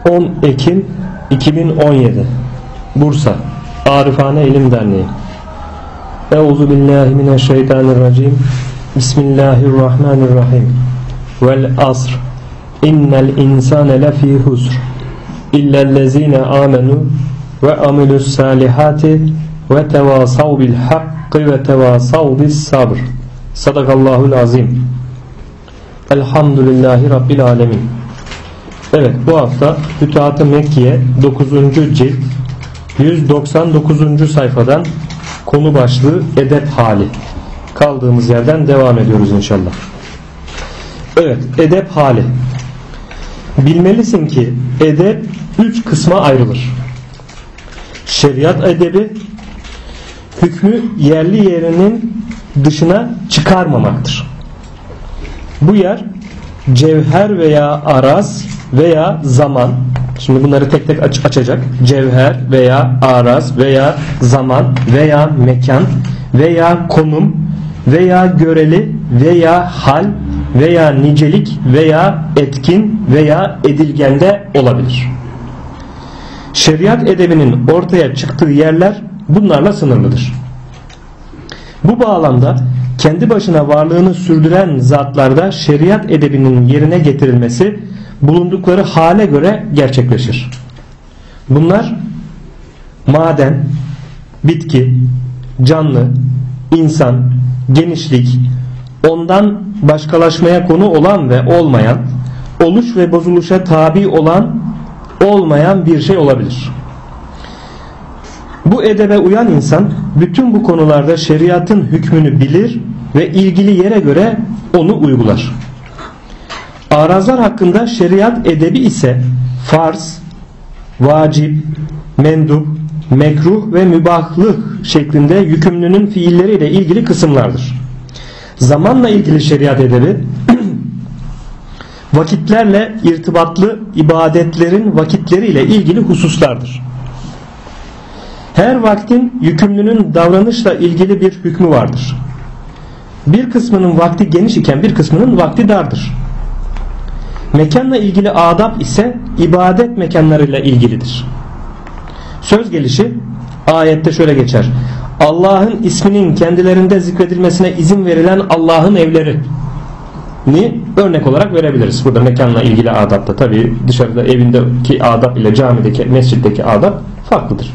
10 Ekim 2017 Bursa Arifane İlim Derneği. Euzubillahimineşşeytanirracim. Bismillahirrahmanirrahim. Vel asr. İnnel insane lefî husr. İllellezîne âmenû ve amilus salihati ve tevasav bil hakkı ve tevasav bis sabr. Sadakallahul azim. Elhamdülillahi Rabbil alemin. Evet, bu hafta Fütuhat-ı Mekkiye 9. cilt 199. sayfadan konu başlığı edep hali. Kaldığımız yerden devam ediyoruz inşallah. Evet, edep hali. Bilmelisin ki edep 3 kısma ayrılır. Şeriat edebi, hükmü yerli yerinin dışına çıkarmamaktır. Bu yer cevher veya araz veya zaman. Şimdi bunları tek tek açacak. Cevher veya araz veya zaman veya mekan veya konum veya göreli veya hal veya nicelik veya etkin veya edilgende olabilir. Şeriat edebinin ortaya çıktığı yerler bunlarla sınırlıdır. Bu bağlamda kendi başına varlığını sürdüren zatlarda şeriat edebinin yerine getirilmesi bulundukları hale göre gerçekleşir. Bunlar maden, bitki, canlı, insan, genişlik, ondan başkalaşmaya konu olan ve olmayan, oluş ve bozuluşa tabi olan, olmayan bir şey olabilir. Bu edebe uyan insan bütün bu konularda şeriatın hükmünü bilir ve ilgili yere göre onu uygular. Arazlar hakkında şeriat edebi ise farz, vacip, mendup, mekruh ve mübahlık şeklinde yükümlünün fiilleriyle ilgili kısımlardır. Zamanla ilgili şeriat edebi vakitlerle irtibatlı ibadetlerin vakitleriyle ilgili hususlardır. Her vaktin yükümlünün davranışla ilgili bir hükmü vardır. Bir kısmının vakti geniş iken bir kısmının vakti dardır. Mekanla ilgili adab ise ibadet mekanlarıyla ilgilidir. Söz gelişi ayette şöyle geçer: Allah'ın isminin kendilerinde zikredilmesine izin verilen Allah'ın evleri ni örnek olarak verebiliriz. Burada mekanla ilgili adapta tabi dışarıda evindeki adab ile camideki, mescitteki adab farklıdır.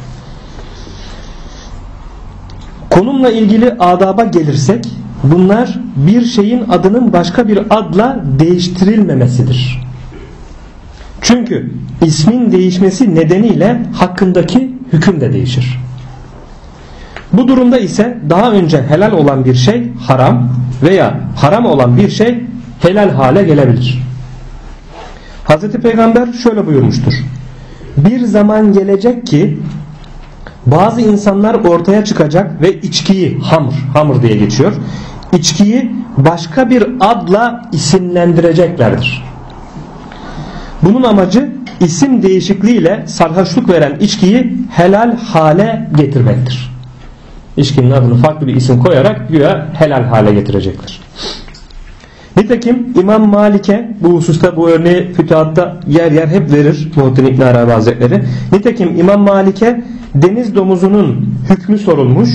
Konumla ilgili adaba gelirsek bunlar bir şeyin adının başka bir adla değiştirilmemesidir. Çünkü ismin değişmesi nedeniyle hakkındaki hüküm de değişir. Bu durumda ise daha önce helal olan bir şey haram veya haram olan bir şey helal hale gelebilir. Hz. Peygamber şöyle buyurmuştur: bir zaman gelecek ki bazı insanlar ortaya çıkacak ve içkiyi, hamr diye geçiyor, İçkiyi başka bir adla isimlendireceklerdir. Bunun amacı isim değişikliğiyle sarhoşluk veren içkiyi helal hale getirmektir. İçkinin adını farklı bir isim koyarak güya helal hale getirecekler. Nitekim İmam Malik'e bu hususta bu örneği Fütuhat'ta yer yer hep verir Muhittin İbn Arabi Hazretleri. Nitekim İmam Malik'e deniz domuzunun hükmü sorulmuş.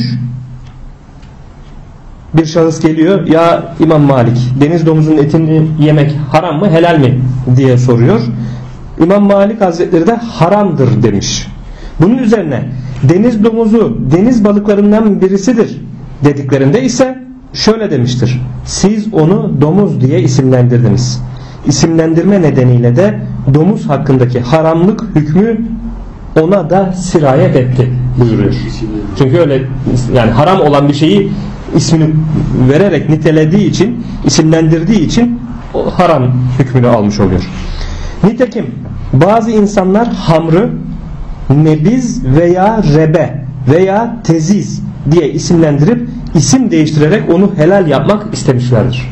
Bir şahıs geliyor, ya İmam Malik, deniz domuzunun etini yemek haram mı helal mi diye soruyor. İmam Malik Hazretleri de haramdır demiş. Bunun üzerine deniz domuzu deniz balıklarından birisidir dediklerinde ise şöyle demiştir: siz onu domuz diye isimlendirdiniz. İsimlendirme nedeniyle de domuz hakkındaki haramlık hükmü ona da sirayet etti buyuruyor. Çünkü öyle yani haram olan bir şeyi ismini vererek nitelediği için, isimlendirdiği için o haram hükmünü almış oluyor. Nitekim bazı insanlar hamrı nebiz veya rebe veya teziz diye isimlendirip isim değiştirerek onu helal yapmak istemişlerdir.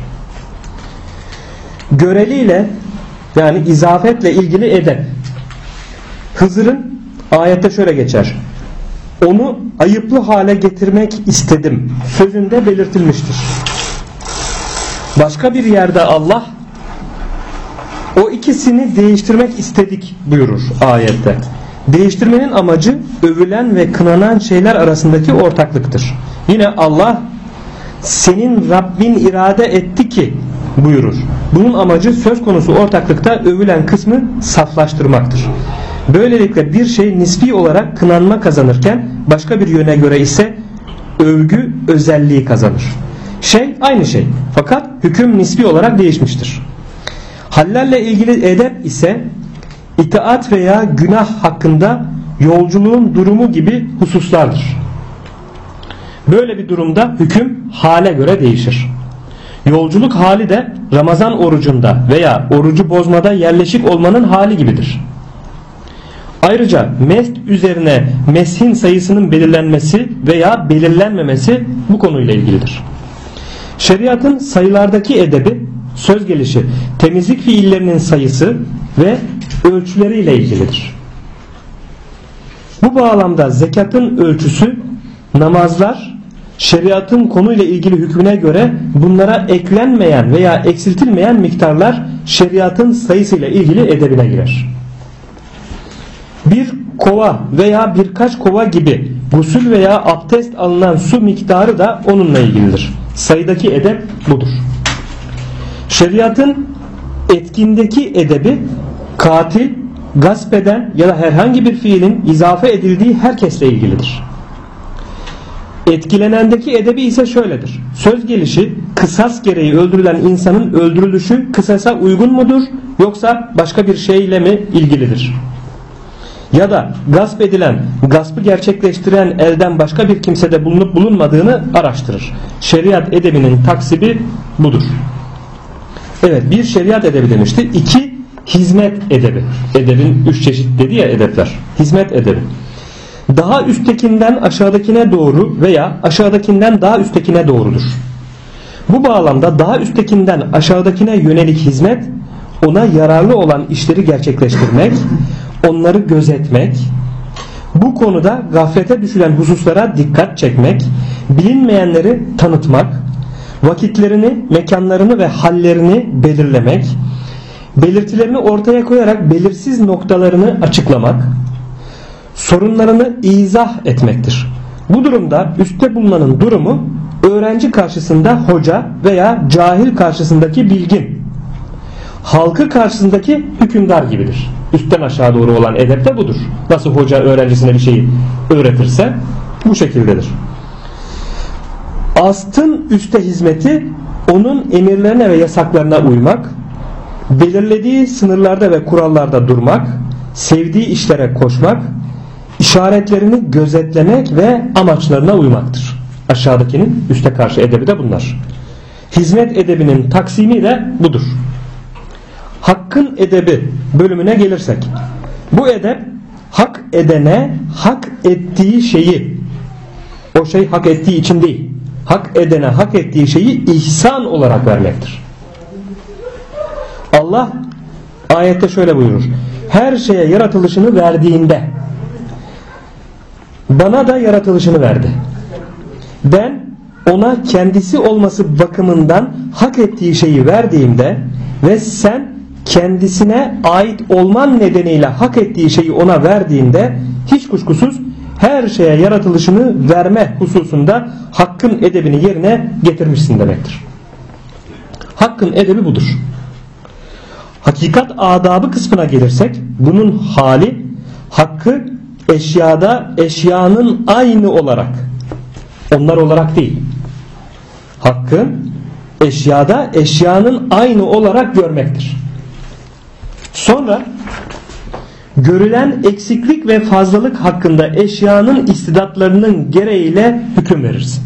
Göreliyle yani izafetle ilgili edep. Hızır'ın ayette şöyle geçer: onu ayıplı hale getirmek istedim sözünde belirtilmiştir. Başka bir yerde Allah O ikisini değiştirmek istedik buyurur ayette. Değiştirmenin amacı övülen ve kınanan şeyler arasındaki ortaklıktır. Yine Allah senin Rabbin irade etti ki buyurur. Bunun amacı söz konusu ortaklıkta övülen kısmı saflaştırmaktır. Böylelikle bir şey nispi olarak kınanma kazanırken başka bir yöne göre ise övgü özelliği kazanır. Şey aynı şey fakat hüküm nispi olarak değişmiştir. Hallerle ilgili edep ise itaat veya günah hakkında yolculuğun durumu gibi hususlardır. Böyle bir durumda hüküm hale göre değişir. Yolculuk hali de Ramazan orucunda veya orucu bozmada yerleşik olmanın hali gibidir. Ayrıca mest üzerine meshin sayısının belirlenmesi veya belirlenmemesi bu konuyla ilgilidir. Şeriatın sayılardaki edebi, söz gelişi, temizlik fiillerinin sayısı ve ölçüleriyle ilgilidir. Bu bağlamda zekatın ölçüsü, namazlar, şeriatın konuyla ilgili hükmüne göre bunlara eklenmeyen veya eksiltilmeyen miktarlar şeriatın sayısıyla ilgili edebine girer. Bir kova veya birkaç kova gibi gusül veya abdest alınan su miktarı da onunla ilgilidir. Sayıdaki edep budur. Şeriatın etkindeki edebi katil, gasp eden ya da herhangi bir fiilin izafe edildiği herkesle ilgilidir. Etkilenendeki edebi ise şöyledir. Söz gelişi kısas gereği öldürülen insanın öldürülüşü kısasa uygun mudur yoksa başka bir şeyle mi ilgilidir? Ya da gasp edilen, gaspı gerçekleştiren elden başka bir kimsede bulunup bulunmadığını araştırır. Şeriat edebinin taksibi budur. Evet, bir şeriat edebi demişti. 2 hizmet edebi. Edebin 3 çeşit dedi ya edepler. Hizmet edebi. Daha üsttekinden aşağıdakine doğru veya aşağıdakinden daha üsttekine doğrudur. Bu bağlamda daha üsttekinden aşağıdakine yönelik hizmet, ona yararlı olan işleri gerçekleştirmek, onları gözetmek, bu konuda gaflete düşülen hususlara dikkat çekmek, bilinmeyenleri tanıtmak, vakitlerini, mekanlarını ve hallerini belirlemek, belirtilerini ortaya koyarak belirsiz noktalarını açıklamak, sorunlarını izah etmektir. Bu durumda üstte bulunanın durumu öğrenci karşısında hoca veya cahil karşısındaki bilgin, halkı karşısındaki hükümdar gibidir. Üstten aşağı doğru olan edep de budur. Nasıl hoca öğrencisine bir şeyi öğretirse bu şekildedir. Astın üste hizmeti onun emirlerine ve yasaklarına uymak, belirlediği sınırlarda ve kurallarda durmak, sevdiği işlere koşmak, işaretlerini gözetlemek ve amaçlarına uymaktır. Aşağıdakinin üste karşı edebi de bunlar. Hizmet edebinin taksimi de budur. Hakkın edebi bölümüne gelirsek, bu edep hak edene hak ettiği şeyi, o şey hak ettiği için değil, hak edene hak ettiği şeyi ihsan olarak vermektir. Allah ayette şöyle buyurur: her şeye yaratılışını verdiğinde bana da yaratılışını verdi. Ben ona kendisi olması bakımından hak ettiği şeyi verdiğimde ve sen kendisine ait olman nedeniyle hak ettiği şeyi ona verdiğinde hiç kuşkusuz her şeye yaratılışını verme hususunda hakkın edebini yerine getirmişsin demektir. Hakkın edebi budur. Hakikat adabı kısmına gelirsek bunun hali hakkı eşyada eşyanın aynı olarak, onlar olarak değil, hakkın eşyada eşyanın aynı olarak görmektir. Sonra görülen eksiklik ve fazlalık hakkında eşyanın istidatlarının gereğiyle hüküm verirsin.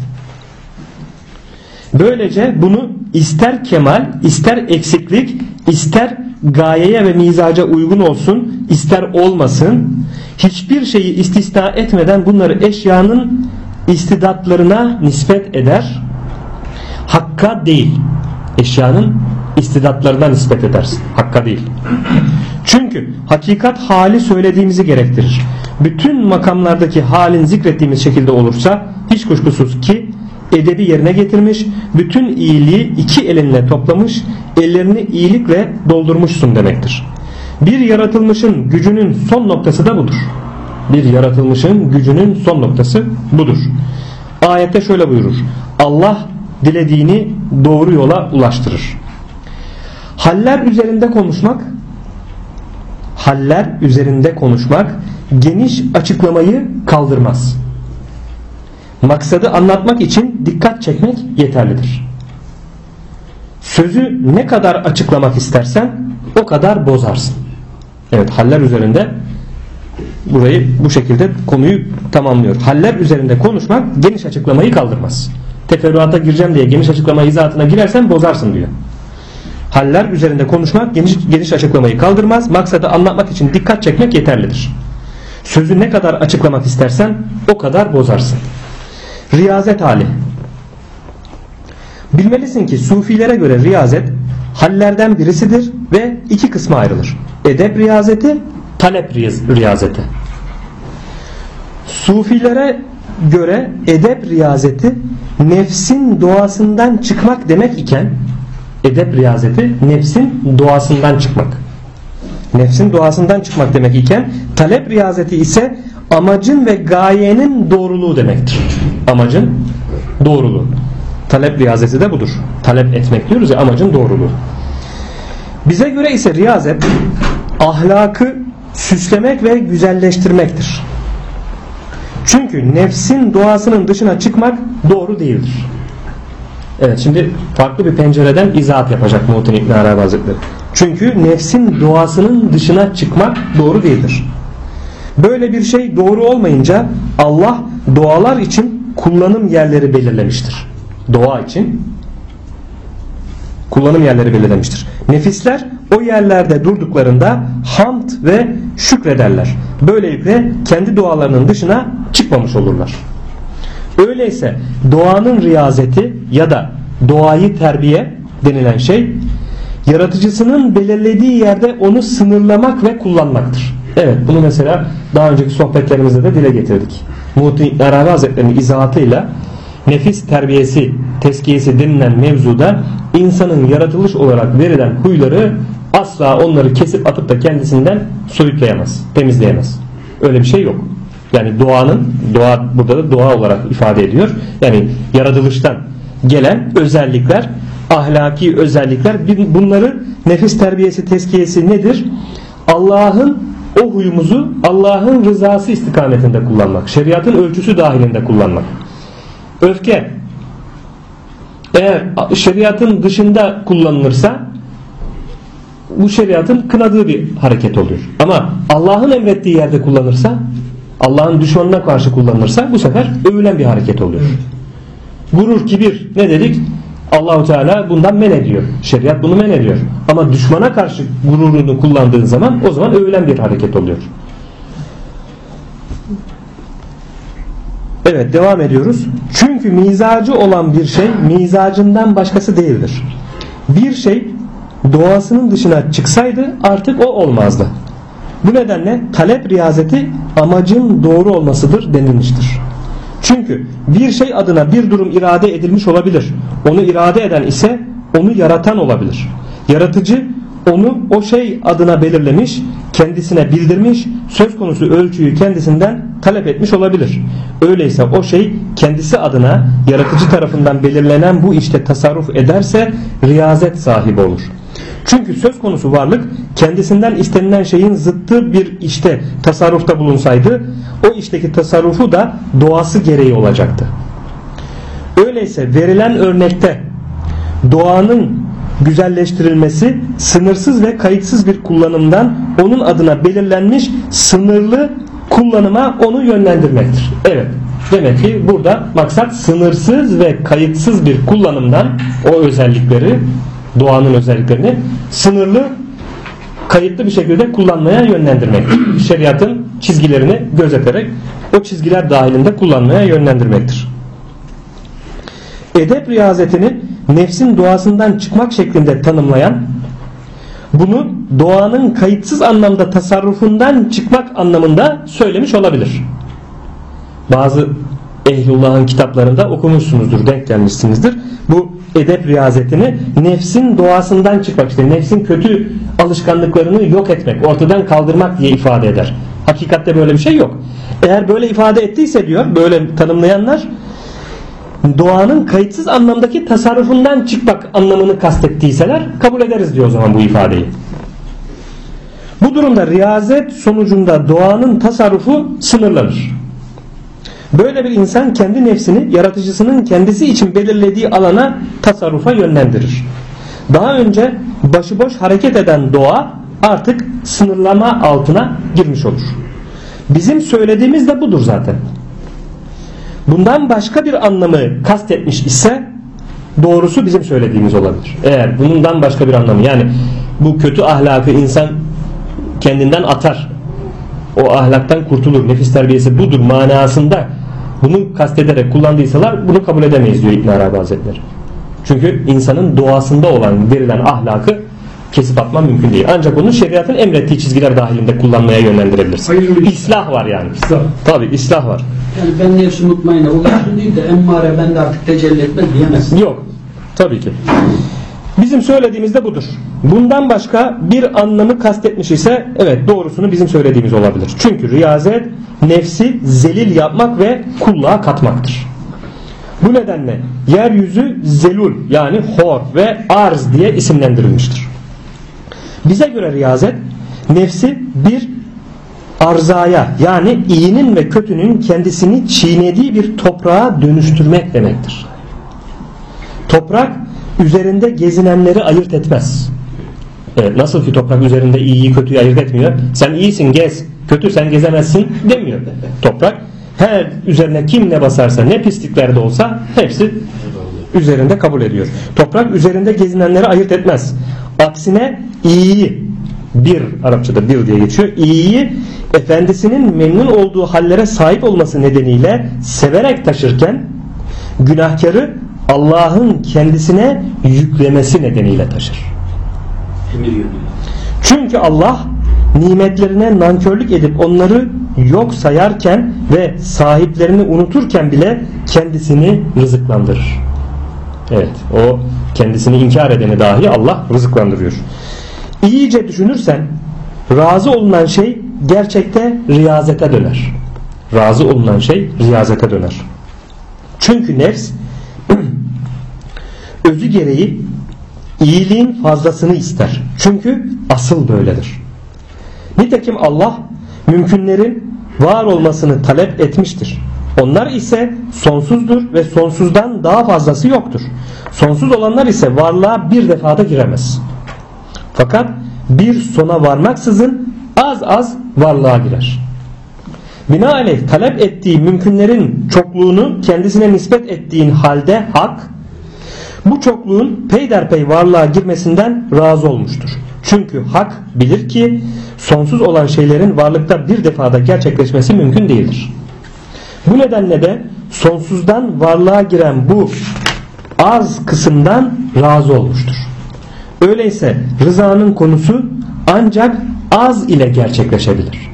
Böylece bunu ister kemal, ister eksiklik, ister gayeye ve mizaca uygun olsun, ister olmasın, hiçbir şeyi istisna etmeden bunları eşyanın istidatlarına nispet eder. Hakka değil, eşyanın istidatlarına nispet edersin. Hakka değil. Çünkü hakikat hali söylediğimizi gerektirir. Bütün makamlardaki halin zikrettiğimiz şekilde olursa hiç kuşkusuz ki edebi yerine getirmiş, bütün iyiliği iki elinle toplamış, ellerini iyilikle doldurmuşsun demektir. Bir yaratılmışın gücünün son noktası da budur. Bir yaratılmışın gücünün son noktası budur. Ayette şöyle buyurur: Allah dilediğini doğru yola ulaştırır. Haller üzerinde konuşmak geniş açıklamayı kaldırmaz. Maksadı anlatmak için dikkat çekmek yeterlidir. Sözü ne kadar açıklamak istersen o kadar bozarsın. Evet, haller üzerinde burayı bu şekilde konuyu tamamlıyor. Haller üzerinde konuşmak geniş açıklamayı kaldırmaz. Teferruata gireceğim diye geniş açıklama izahatına girersen bozarsın diyor. Haller üzerinde konuşmak geniş açıklamayı kaldırmaz. Maksadı anlatmak için dikkat çekmek yeterlidir. Sözü ne kadar açıklamak istersen o kadar bozarsın. Riyazet hali. Bilmelisin ki sufilere göre riyazet hallerden birisidir ve iki kısma ayrılır: edep riyazeti, talep riyazeti. Sufilere göre edep riyazeti nefsin doğasından çıkmak demek iken, edep riyazeti nefsin doğasından çıkmak. Nefsin doğasından çıkmak demek iken, talep riyazeti ise amacın ve gayenin doğruluğu demektir. Amacın doğruluğu. Talep riyazeti de budur. Talep etmek diyoruz ya, amacın doğruluğu. Bize göre ise riyazet ahlakı süslemek ve güzelleştirmektir. Çünkü nefsin doğasının dışına çıkmak doğru değildir. Evet, şimdi farklı bir pencereden izahat yapacak Muhittin İbn Arabi Hazretleri. Çünkü nefsin doğasının dışına çıkmak doğru değildir. Böyle bir şey doğru olmayınca Allah doğalar için kullanım yerleri belirlemiştir. Doğa için kullanım yerleri belirlemiştir. Nefisler o yerlerde durduklarında hamd ve şükrederler. Böylelikle kendi doğalarının dışına çıkmamış olurlar. Öyleyse doğanın riyazeti ya da doğayı terbiye denilen şey, yaratıcısının belirlediği yerde onu sınırlamak ve kullanmaktır. Evet, bunu mesela daha önceki sohbetlerimizde de dile getirdik. Muhittin İbn Arabi Hazretleri'nin izahatıyla nefis terbiyesi, tezkiyesi denilen mevzuda insanın yaratılış olarak verilen huyları asla onları kesip atıp da kendisinden soyutlayamaz, temizleyemez. Öyle bir şey yok. Yani doğa burada da doğa olarak ifade ediyor. Yani yaratılıştan gelen özellikler, ahlaki özellikler, bunları nefis terbiyesi, tezkiyesi nedir? Allah'ın o huyumuzu Allah'ın rızası istikametinde kullanmak, şeriatın ölçüsü dahilinde kullanmak. Öfke eğer şeriatın dışında kullanılırsa bu şeriatın kınadığı bir hareket oluyor. Ama Allah'ın emrettiği yerde kullanırsa, Allah'ın düşmanına karşı kullanılırsa bu sefer övülen bir hareket oluyor. Gurur, kibir ne dedik? Allahu Teala bundan men ediyor. Şeriat bunu men ediyor. Ama düşmana karşı gururunu kullandığın zaman o zaman övülen bir hareket oluyor. Evet, devam ediyoruz. Çünkü mizacı olan bir şey mizacından başkası değildir. Bir şey doğasının dışına çıksaydı artık o olmazdı. Bu nedenle talep riyazeti amacın doğru olmasıdır denilmiştir. Çünkü bir şey adına bir durum irade edilmiş olabilir. Onu irade eden ise onu yaratan olabilir. Yaratıcı onu o şey adına belirlemiş, kendisine bildirmiş, söz konusu ölçüyü kendisinden talep etmiş olabilir. Öyleyse o şey kendisi adına yaratıcı tarafından belirlenen bu işte tasarruf ederse riyazet sahibi olur. Çünkü söz konusu varlık kendisinden istenilen şeyin zıttı bir işte tasarrufta bulunsaydı o işteki tasarrufu da doğası gereği olacaktı. Öyleyse verilen örnekte doğanın güzelleştirilmesi sınırsız ve kayıtsız bir kullanımdan onun adına belirlenmiş sınırlı kullanıma onu yönlendirmektir. Evet, demek ki burada maksat sınırsız ve kayıtsız bir kullanımdan o özellikleri, doğanın özelliklerini sınırlı, kayıtlı bir şekilde kullanmaya yönlendirmektir. Şeriatın çizgilerini gözeterek o çizgiler dahilinde kullanmaya yönlendirmektir. Edep riyazetini nefsin doğasından çıkmak şeklinde tanımlayan, bunu doğanın kayıtsız anlamda tasarrufundan çıkmak anlamında söylemiş olabilir. Bazı ehlullah'ın kitaplarında okumuşsunuzdur, denk gelmişsinizdir. Bu edep riyazetini nefsin doğasından çıkmak, işte nefsin kötü alışkanlıklarını yok etmek, ortadan kaldırmak diye ifade eder. Hakikatte böyle bir şey yok. Eğer böyle ifade ettiyse diyor, böyle tanımlayanlar, doğanın kayıtsız anlamdaki tasarrufundan çıkmak anlamını kastettiyseler kabul ederiz diyor o zaman bu ifadeyi. Bu durumda riyazet sonucunda doğanın tasarrufu sınırlanır. Böyle bir insan kendi nefsini yaratıcısının kendisi için belirlediği alana tasarrufa yönlendirir. Daha önce başıboş hareket eden doğa artık sınırlama altına girmiş olur. Bizim söylediğimiz de budur zaten. Bundan başka bir anlamı kastetmiş ise doğrusu bizim söylediğimiz olabilir. Eğer bundan başka bir anlamı, yani bu kötü ahlakı insan kendinden atar, o ahlaktan kurtulur, nefis terbiyesi budur manasında bunu kastederek kullandıysalar bunu kabul edemeyiz diyor İbn Arabi Hazretleri. Çünkü insanın doğasında olan, verilen ahlakı kesip atman mümkün değil. Ancak bunu şeriatın emrettiği çizgiler dahilinde kullanmaya yönlendirebilirsin. İslah var yani. Tabii islah var. Yani ben nefsi mutmainne ulaştım değil de emmare bende artık tecelli etmez diyemezsin. Yok. Tabii ki. Bizim söylediğimiz de budur. Bundan başka bir anlamı kastetmiş ise evet doğrusunu bizim söylediğimiz olabilir. Çünkü riyazet nefsi zelil yapmak ve kulluğa katmaktır. Bu nedenle yeryüzü zelul yani hor ve arz diye isimlendirilmiştir. Bize göre riyazet nefsi bir arzaya yani iyinin ve kötünün kendisini çiğnediği bir toprağa dönüştürmek demektir. Toprak üzerinde gezinenleri ayırt etmez. Evet, nasıl ki toprak üzerinde iyiyi kötüyü ayırt etmiyor. Sen iyisin gez, kötü sen gezemezsin demiyor. Toprak her üzerine kim ne basarsa, ne pisliklerde olsa hepsi üzerinde kabul ediyor. Toprak üzerinde gezinenleri ayırt etmez. Aksine iyiyi, bir Arapçada bir diye geçiyor, İyiyi efendisinin memnun olduğu hallere sahip olması nedeniyle severek taşırken günahkarı Allah'ın kendisine yüklemesi nedeniyle taşır. Çünkü Allah nimetlerine nankörlük edip onları yok sayarken ve sahiplerini unuturken bile kendisini rızıklandırır. Evet, o kendisini inkar edeni dahi Allah rızıklandırıyor. İyice düşünürsen razı olunan şey gerçekte riyazete döner. Razı olunan şey riyazete döner. Çünkü nefs özü gereği iyiliğin fazlasını ister. Çünkü asıl böyledir. Nitekim Allah mümkünlerin var olmasını talep etmiştir. Onlar ise sonsuzdur ve sonsuzdan daha fazlası yoktur. Sonsuz olanlar ise varlığa bir defada giremez. Fakat bir sona varmaksızın az az varlığa girer. Binaenaleyh talep ettiği mümkünlerin çokluğunu kendisine nispet ettiğin halde hak, bu çokluğun peyderpey varlığa girmesinden razı olmuştur. Çünkü hak bilir ki sonsuz olan şeylerin varlıkta bir defada gerçekleşmesi mümkün değildir. Bu nedenle de sonsuzdan varlığa giren bu az kısımdan razı olmuştur. Öyleyse rızanın konusu ancak az ile gerçekleşebilir.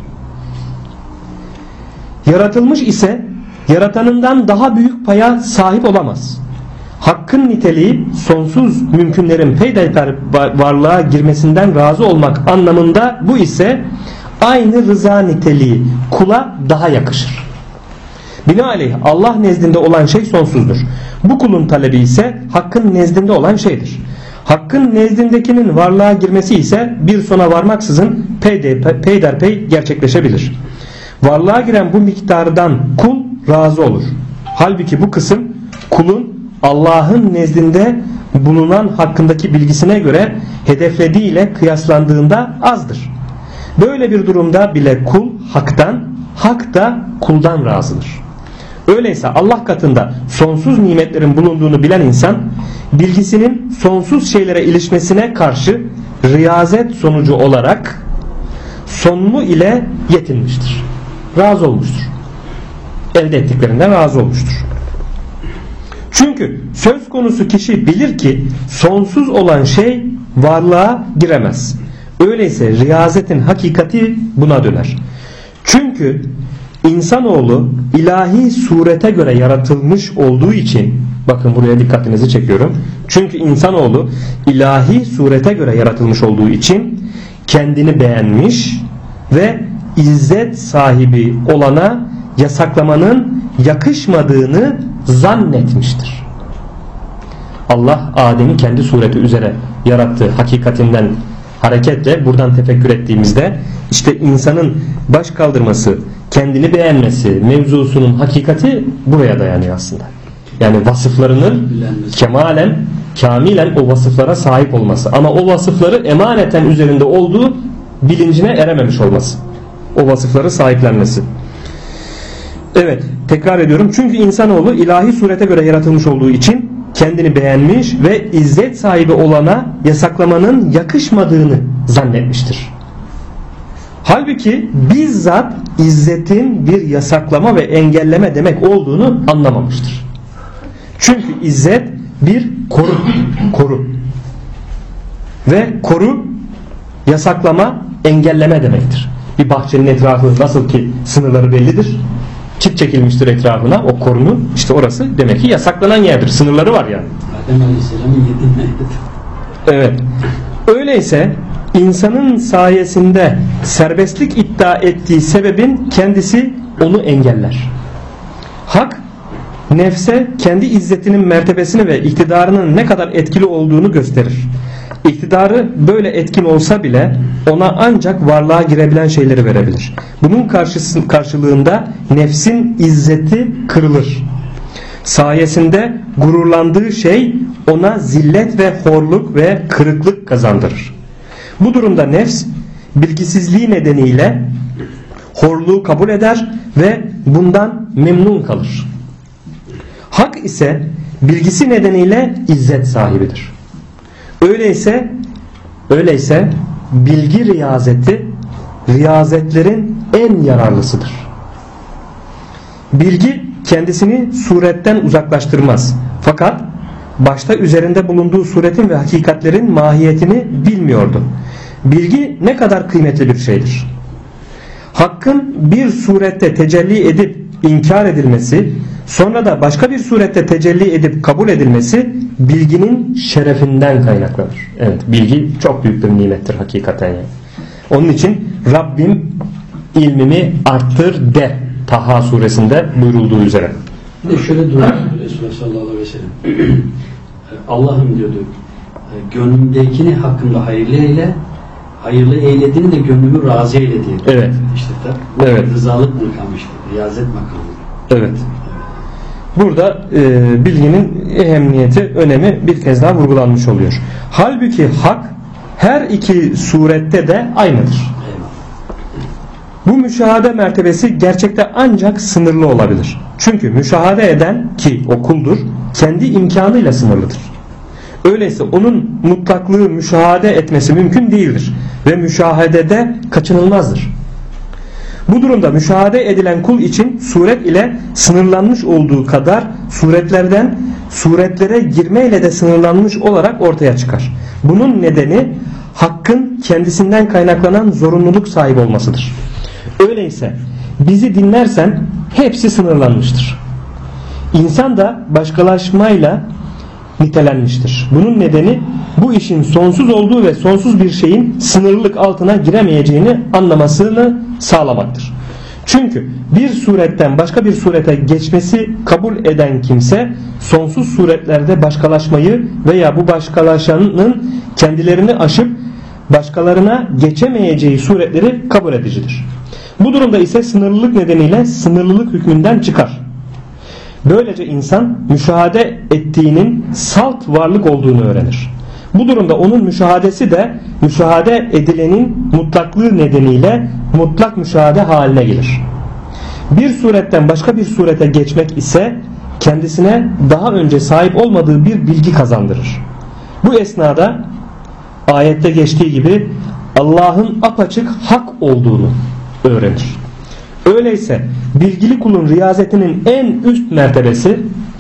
Yaratılmış ise yaratanından daha büyük paya sahip olamaz. Hakkın niteliği sonsuz mümkünlerin peyderpey varlığa girmesinden razı olmak anlamında, bu ise aynı rıza niteliği kula daha yakışır. Binaenaleyh Allah nezdinde olan şey sonsuzdur. Bu kulun talebi ise Hakk'ın nezdinde olan şeydir. Hakk'ın nezdindekinin varlığa girmesi ise bir sona varmaksızın peyderpey gerçekleşebilir. Varlığa giren bu miktardan kul razı olur. Halbuki bu kısım kulun Allah'ın nezdinde bulunan hakkındaki bilgisine göre hedeflediğiyle kıyaslandığında azdır. Böyle bir durumda bile kul haktan, hak da kuldan razıdır. Öyleyse Allah katında sonsuz nimetlerin bulunduğunu bilen insan bilgisinin sonsuz şeylere ilişmesine karşı riyazet sonucu olarak sonlu ile yetinmiştir. Razı olmuştur. Elde ettiklerinden razı olmuştur. Çünkü söz konusu kişi bilir ki sonsuz olan şey varlığa giremez. Öyleyse riyazetin hakikati buna döner. Çünkü insanoğlu ilahi surete göre yaratılmış olduğu için Bakın buraya dikkatinizi çekiyorum. Çünkü insanoğlu ilahi surete göre yaratılmış olduğu için kendini beğenmiş ve izzet sahibi olana yasaklamanın yakışmadığını zannetmiştir. Allah Adem'i kendi sureti üzere yarattığı hakikatinden hareketle buradan tefekkür ettiğimizde işte insanın baş kaldırması, kendini beğenmesi mevzusunun hakikati buraya dayanıyor aslında. Yani vasıflarının kamilen o vasıflara sahip olması ama o vasıfları emaneten üzerinde olduğu bilincine erememiş olması. O vasıfları sahiplenmesi. Evet, tekrar ediyorum. Çünkü insanoğlu ilahi surete göre yaratılmış olduğu için kendini beğenmiş ve izzet sahibi olana yasaklamanın yakışmadığını zannetmiştir. Halbuki bizzat izzetin bir yasaklama ve engelleme demek olduğunu anlamamıştır. Çünkü izzet bir koru. Ve koru yasaklama, engelleme demektir. Bir bahçenin etrafı nasıl ki sınırları bellidir. Çit çekilmiştir etrafına o korunun. İşte orası demek ki yasaklanan yerdir. Sınırları var yani. Adem Aleyhisselam'ın yediğine. Evet. Öyleyse insanın sayesinde serbestlik iddia ettiği sebebin kendisi onu engeller. Hak nefse kendi izzetinin mertebesini ve iktidarının ne kadar etkili olduğunu gösterir. İktidarı böyle etkin olsa bile ona ancak varlığa girebilen şeyleri verebilir. Bunun karşılığında nefsin izzeti kırılır. Sayesinde gururlandığı şey ona zillet ve horluk ve kırıklık kazandırır. Bu durumda nefs bilgisizliği nedeniyle horluğu kabul eder ve bundan memnun kalır. Hak ise bilgisi nedeniyle izzet sahibidir. Öyleyse bilgi riyazetlerin en yararlısıdır. Bilgi kendisini suretten uzaklaştırmaz. Fakat başta üzerinde bulunduğu suretin ve hakikatlerin mahiyetini bilmiyordu. Bilgi ne kadar kıymetli bir şeydir. Hakkın bir surette tecelli edip inkar edilmesi, sonra da başka bir surette tecelli edip kabul edilmesi bilginin şerefinden kaynaklanır. Evet, bilgi çok büyük bir nimettir hakikaten yani. Onun için Rabbim ilmimi arttır de Taha suresinde buyurulduğu üzere. Bir de şöyle duruyor Resulullah sallallahu aleyhi ve sellem. Allah'ım diyordu, gönlümdekini hakkımda hayırlı eyledin de gönlümü razı eyle diye. Evet. İşte da evet. Rızalık makamı işte, riyazet makamı. Evet. Burada bilginin ehemmiyeti, önemi bir kez daha vurgulanmış oluyor. Halbuki hak her iki surette de aynıdır. Bu müşahede mertebesi gerçekte ancak sınırlı olabilir. Çünkü müşahede eden ki o kuldur, kendi imkanıyla sınırlıdır. Öyleyse onun mutlaklığı müşahede etmesi mümkün değildir ve müşahedede kaçınılmazdır. Bu durumda müşahede edilen kul için suret ile sınırlanmış olduğu kadar suretlere girmeyle de sınırlanmış olarak ortaya çıkar. Bunun nedeni hakkın kendisinden kaynaklanan zorunluluk sahibi olmasıdır. Öyleyse bizi dinlersen hepsi sınırlanmıştır. İnsan da başkalaşmayla nitelenmiştir. Bunun nedeni bu işin sonsuz olduğu ve sonsuz bir şeyin sınırlılık altına giremeyeceğini anlamasını sağlamaktır. Çünkü bir suretten başka bir surete geçmesi kabul eden kimse sonsuz suretlerde başkalaşmayı veya bu başkalaşanın kendilerini aşıp başkalarına geçemeyeceği suretleri kabul edicidir. Bu durumda ise sınırlılık nedeniyle sınırlılık hükmünden çıkar. Böylece insan müşahede ettiğinin salt varlık olduğunu öğrenir. Bu durumda onun müşahadesi de müşahede edilenin mutlaklığı nedeniyle mutlak müşahede haline gelir. Bir suretten başka bir surete geçmek ise kendisine daha önce sahip olmadığı bir bilgi kazandırır. Bu esnada ayette geçtiği gibi Allah'ın apaçık hak olduğunu öğrenir. Öyleyse bilgili kulun riyazetinin en üst mertebesi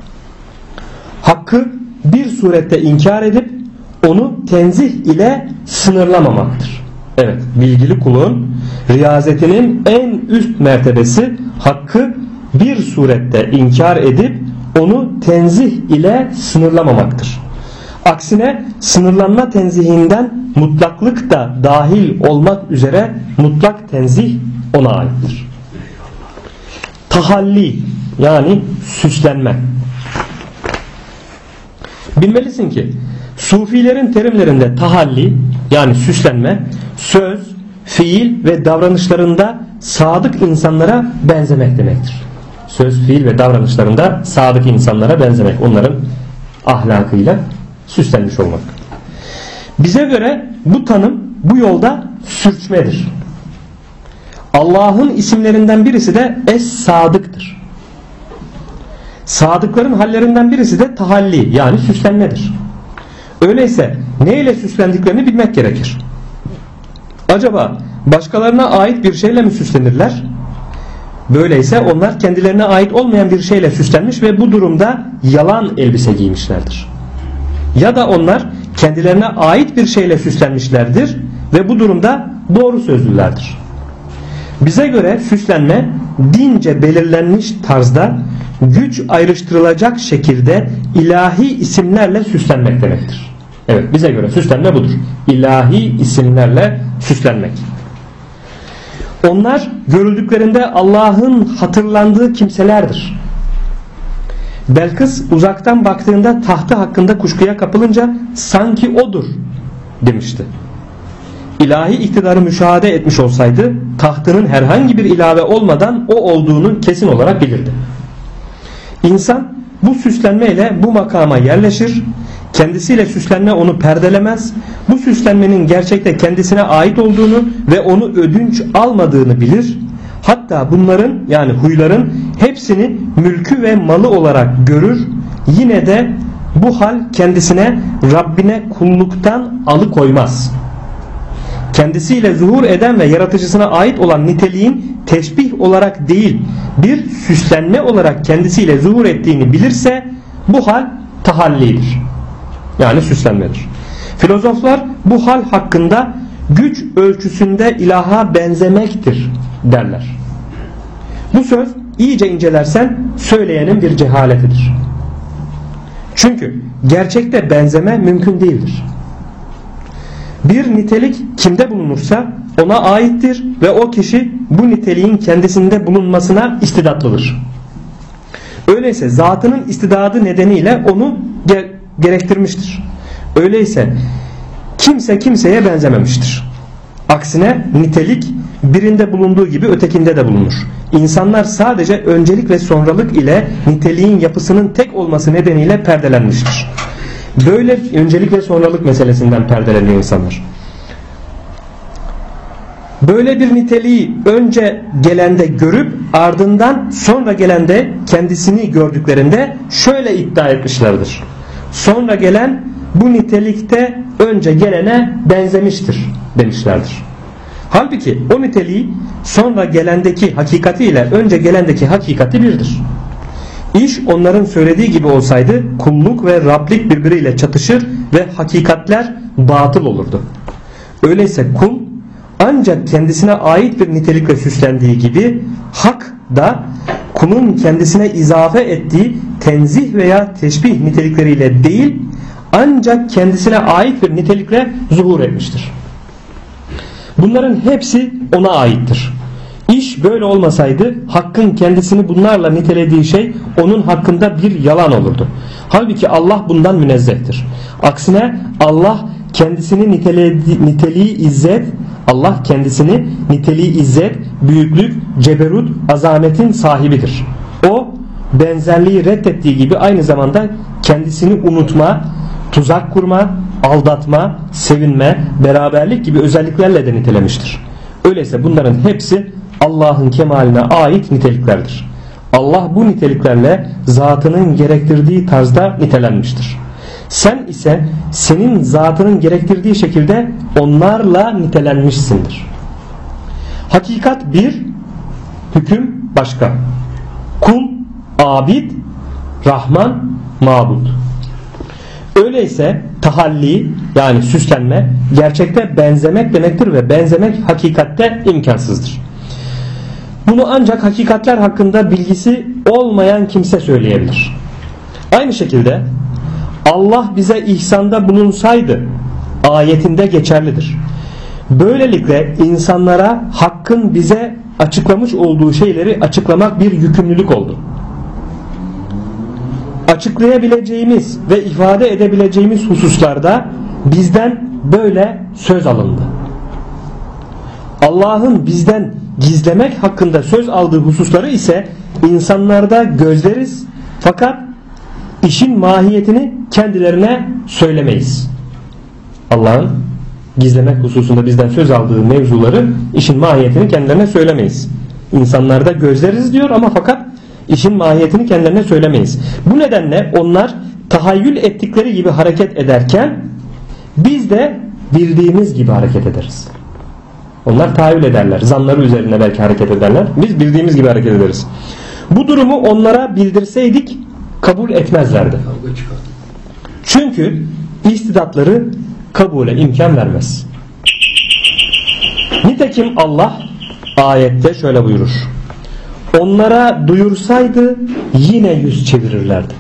hakkı bir surette inkar edip onu tenzih ile sınırlamamaktır. Evet, bilgili kulun riyazetinin en üst mertebesi hakkı bir surette inkar edip onu tenzih ile sınırlamamaktır. Aksine sınırlanma tenzihinden mutlaklık da dahil olmak üzere mutlak tenzih ona aittir. Tahalli yani süslenme. Bilmelisin ki Sufilerin terimlerinde tahalli yani süslenme söz, fiil ve davranışlarında sadık insanlara benzemek demektir. Söz, fiil ve davranışlarında sadık insanlara benzemek, onların ahlakıyla süslenmiş olmak. Bize göre bu tanım bu yolda sürçmedir. Allah'ın isimlerinden birisi de Es-Sadık'tır. Sadıkların hallerinden birisi de tahalli yani süslenmedir. Öyleyse neyle süslendiklerini bilmek gerekir. Acaba başkalarına ait bir şeyle mi süslenirler? Böyleyse onlar kendilerine ait olmayan bir şeyle süslenmiş ve bu durumda yalan elbise giymişlerdir. Ya da onlar kendilerine ait bir şeyle süslenmişlerdir ve bu durumda doğru sözlülerdir. Bize göre süslenme dince belirlenmiş tarzda güç ayrıştırılacak şekilde ilahi isimlerle süslenmek demektir. Evet, bize göre süslenme budur. İlahi isimlerle süslenmek. Onlar görüldüklerinde Allah'ın hatırlandığı kimselerdir. Belkıs uzaktan baktığında tahtı hakkında kuşkuya kapılınca sanki odur demişti. İlahi iktidarı müşahede etmiş olsaydı tahtının herhangi bir ilave olmadan o olduğunu kesin olarak bilirdi. İnsan bu süslenmeyle bu makama yerleşir, kendisiyle süslenme onu perdelemez, bu süslenmenin gerçekte kendisine ait olduğunu ve onu ödünç almadığını bilir. Hatta bunların yani huyların hepsini mülkü ve malı olarak görür. Yine de bu hal kendisine Rabbine kulluktan alıkoymaz. Kendisiyle zuhur eden ve yaratıcısına ait olan niteliğin teşbih olarak değil bir süslenme olarak kendisiyle zuhur ettiğini bilirse bu hal tahallidir. Yani süslenmedir. Filozoflar bu hal hakkında güç ölçüsünde ilaha benzemektir derler. Bu söz iyice incelersen söyleyenin bir cehaletidir. Çünkü gerçekte benzeme mümkün değildir. Bir nitelik kimde bulunursa ona aittir ve o kişi bu niteliğin kendisinde bulunmasına istidatlıdır. Öyleyse zatının istidadı nedeniyle onu gerektirmiştir. Öyleyse kimse kimseye benzememiştir. Aksine nitelik birinde bulunduğu gibi ötekinde de bulunur. İnsanlar sadece öncelik ve sonralık ile niteliğin yapısının tek olması nedeniyle perdelenmiştir. Böyle öncelik ve sonralık meselesinden perdeleniyor insanlar. Böyle bir niteliği önce gelende görüp ardından sonra gelende kendisini gördüklerinde şöyle iddia etmişlerdir. Sonra gelen bu nitelikte önce gelene benzemiştir demişlerdir. Halbuki o niteliği sonra gelendeki hakikatiyle önce gelendeki hakikati birdir. İş onların söylediği gibi olsaydı kulluk ve Rablik birbiriyle çatışır ve hakikatler batıl olurdu. Öyleyse kul ancak kendisine ait bir nitelikle süslendiği gibi hak da kulun kendisine izafe ettiği tenzih veya teşbih nitelikleriyle değil ancak kendisine ait bir nitelikle zuhur etmiştir. Bunların hepsi ona aittir. İş böyle olmasaydı hakkın kendisini bunlarla nitelediği şey onun hakkında bir yalan olurdu. Halbuki Allah bundan münezzehtir. Aksine Allah kendisini niteliği izzet, büyüklük, ceberut, azametin sahibidir. O benzerliği reddettiği gibi aynı zamanda kendisini unutma, tuzak kurma, aldatma, sevinme, beraberlik gibi özelliklerle de nitelemiştir. Öyleyse bunların hepsi Allah'ın kemaline ait niteliklerdir. Allah bu niteliklerle zatının gerektirdiği tarzda nitelenmiştir. Sen ise senin zatının gerektirdiği şekilde onlarla nitelenmişsindir. Hakikat bir, hüküm başka. Kul, abid, Rahman, mabud. Öyleyse tahalli yani süslenme gerçekte benzemek demektir ve benzemek hakikatte imkansızdır. Bunu ancak hakikatler hakkında bilgisi olmayan kimse söyleyebilir. Aynı şekilde Allah bize ihsanda bulunsaydı ayetinde geçerlidir. Böylelikle insanlara Hakk'ın bize açıklamış olduğu şeyleri açıklamak bir yükümlülük oldu. Açıklayabileceğimiz ve ifade edebileceğimiz hususlarda bizden böyle söz alındı. Allah'ın bizden gizlemek hakkında söz aldığı hususları ise insanlarda gözleriz fakat işin mahiyetini kendilerine söylemeyiz. Allah'ın gizlemek hususunda bizden söz aldığı mevzuları, işin mahiyetini kendilerine söylemeyiz. İnsanlarda gözleriz diyor ama fakat işin mahiyetini kendilerine söylemeyiz. Bu nedenle onlar tahayyül ettikleri gibi hareket ederken biz de bildiğimiz gibi hareket ederiz. Onlar tahayyül ederler. Zanları üzerine belki hareket ederler. Biz bildiğimiz gibi hareket ederiz. Bu durumu onlara bildirseydik kabul etmezlerdi. Çünkü istidatları kabule imkan vermez. Nitekim Allah ayette şöyle buyurur. Onlara duyursaydı yine yüz çevirirlerdi.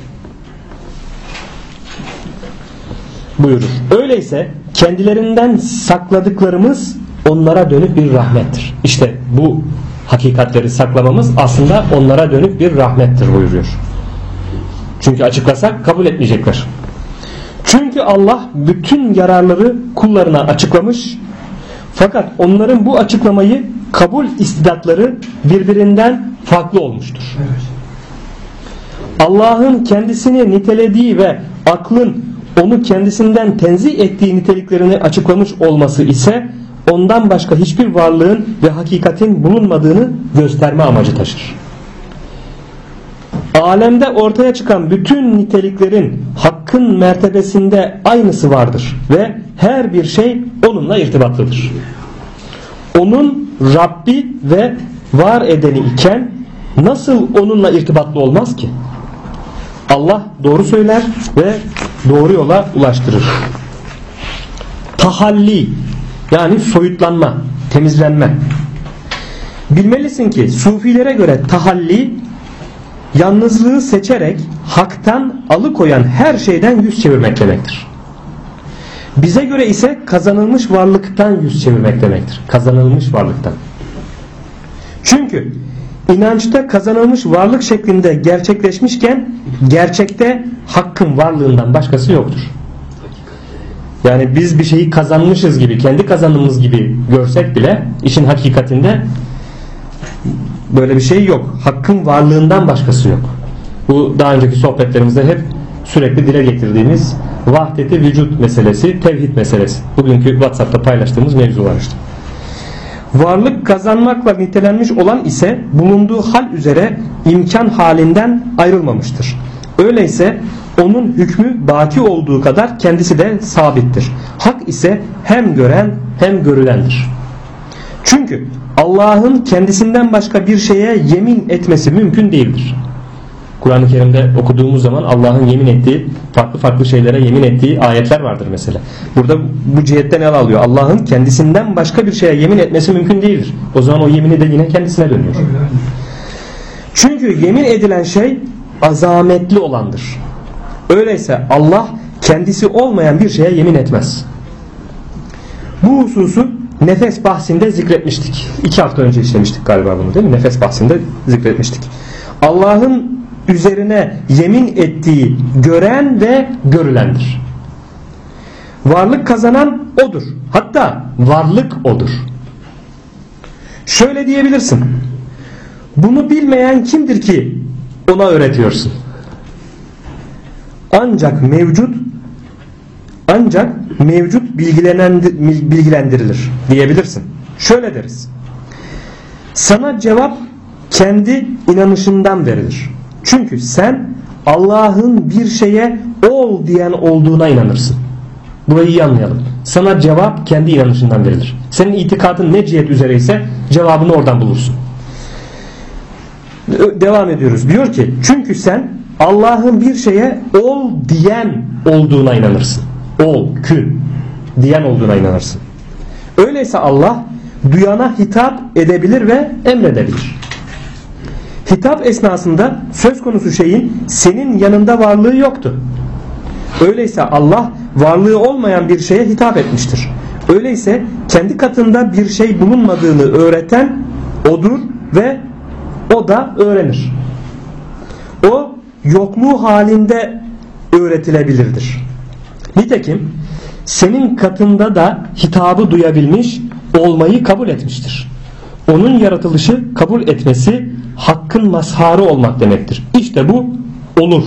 Buyurur. Öyleyse kendilerinden sakladıklarımız onlara dönük bir rahmettir. İşte bu hakikatleri saklamamız aslında onlara dönük bir rahmettir buyuruyor. Çünkü açıklasak kabul etmeyecekler. Çünkü Allah bütün yararları kullarına açıklamış. Fakat onların bu açıklamayı kabul istidatları birbirinden farklı olmuştur. Evet. Allah'ın kendisini nitelediği ve aklın onu kendisinden tenzih ettiği niteliklerini açıklamış olması ise ondan başka hiçbir varlığın ve hakikatin bulunmadığını gösterme amacı taşır. Alemde ortaya çıkan bütün niteliklerin Hakk'ın mertebesinde aynısı vardır ve her bir şey onunla irtibatlıdır. Onun Rabbi ve var edeni iken nasıl onunla irtibatlı olmaz ki? Allah doğru söyler ve doğru yola ulaştırır. Tahalli yani soyutlanma, temizlenme. Bilmelisin ki sufilere göre tahalli yalnızlığı seçerek haktan alıkoyan her şeyden yüz çevirmek demektir. Bize göre ise kazanılmış varlıktan yüz çevirmek demektir. Kazanılmış varlıktan. Çünkü inançta kazanılmış varlık şeklinde gerçekleşmişken gerçekte hakkın varlığından başkası yoktur. Yani biz bir şeyi kazanmışız gibi, kendi kazanımız gibi görsek bile işin hakikatinde böyle bir şey yok. Hakkın varlığından başkası yok. Bu daha önceki sohbetlerimizde hep sürekli dile getirdiğimiz vahdeti vücut meselesi, tevhid meselesi. Bugünkü WhatsApp'ta paylaştığımız mevzular işte. Varlık kazanmakla nitelenmiş olan ise bulunduğu hal üzere imkan halinden ayrılmamıştır. Öyleyse onun hükmü baki olduğu kadar kendisi de sabittir. Hak ise hem gören hem görülendir. Çünkü Allah'ın kendisinden başka bir şeye yemin etmesi mümkün değildir. Kur'an-ı Kerim'de okuduğumuz zaman Allah'ın yemin ettiği, farklı farklı şeylere yemin ettiği ayetler vardır mesela. Burada bu cihetten ele alıyor. Allah'ın kendisinden başka bir şeye yemin etmesi mümkün değildir. O zaman o yemini de yine kendisine dönüyor. Çünkü yemin edilen şey azametli olandır. Öyleyse Allah kendisi olmayan bir şeye yemin etmez. Bu hususu nefes bahsinde zikretmiştik. 2 hafta önce işlemiştik galiba bunu, değil mi? Nefes bahsinde zikretmiştik. Allah'ın üzerine yemin ettiği gören ve görülendir. Varlık kazanan odur. Hatta varlık odur. Şöyle diyebilirsin. Bunu bilmeyen kimdir ki ona öğretiyorsun? Ancak mevcut bilgilendirilir diyebilirsin. Şöyle deriz. Sana cevap kendi inanışından verilir. Çünkü sen Allah'ın bir şeye ol diyen olduğuna inanırsın. Burayı iyi anlayalım. Sana cevap kendi inanışından verilir. Senin itikadın ne cihet üzereyse cevabını oradan bulursun. Devam ediyoruz. Diyor ki çünkü sen Allah'ın bir şeye ol diyen olduğuna inanırsın. Ol, kün diyen olduğuna inanırsın. Öyleyse Allah duyana hitap edebilir ve emredebilir. Hitap esnasında söz konusu şeyin senin yanında varlığı yoktu. Öyleyse Allah varlığı olmayan bir şeye hitap etmiştir. Öyleyse kendi katında bir şey bulunmadığını öğreten odur ve o da öğrenir. O yokluğu halinde öğretilebilirdir. Nitekim senin katında da hitabı duyabilmiş, olmayı kabul etmiştir. Onun yaratılışı kabul etmesi hakkın mazharı olmak demektir. İşte bu olur.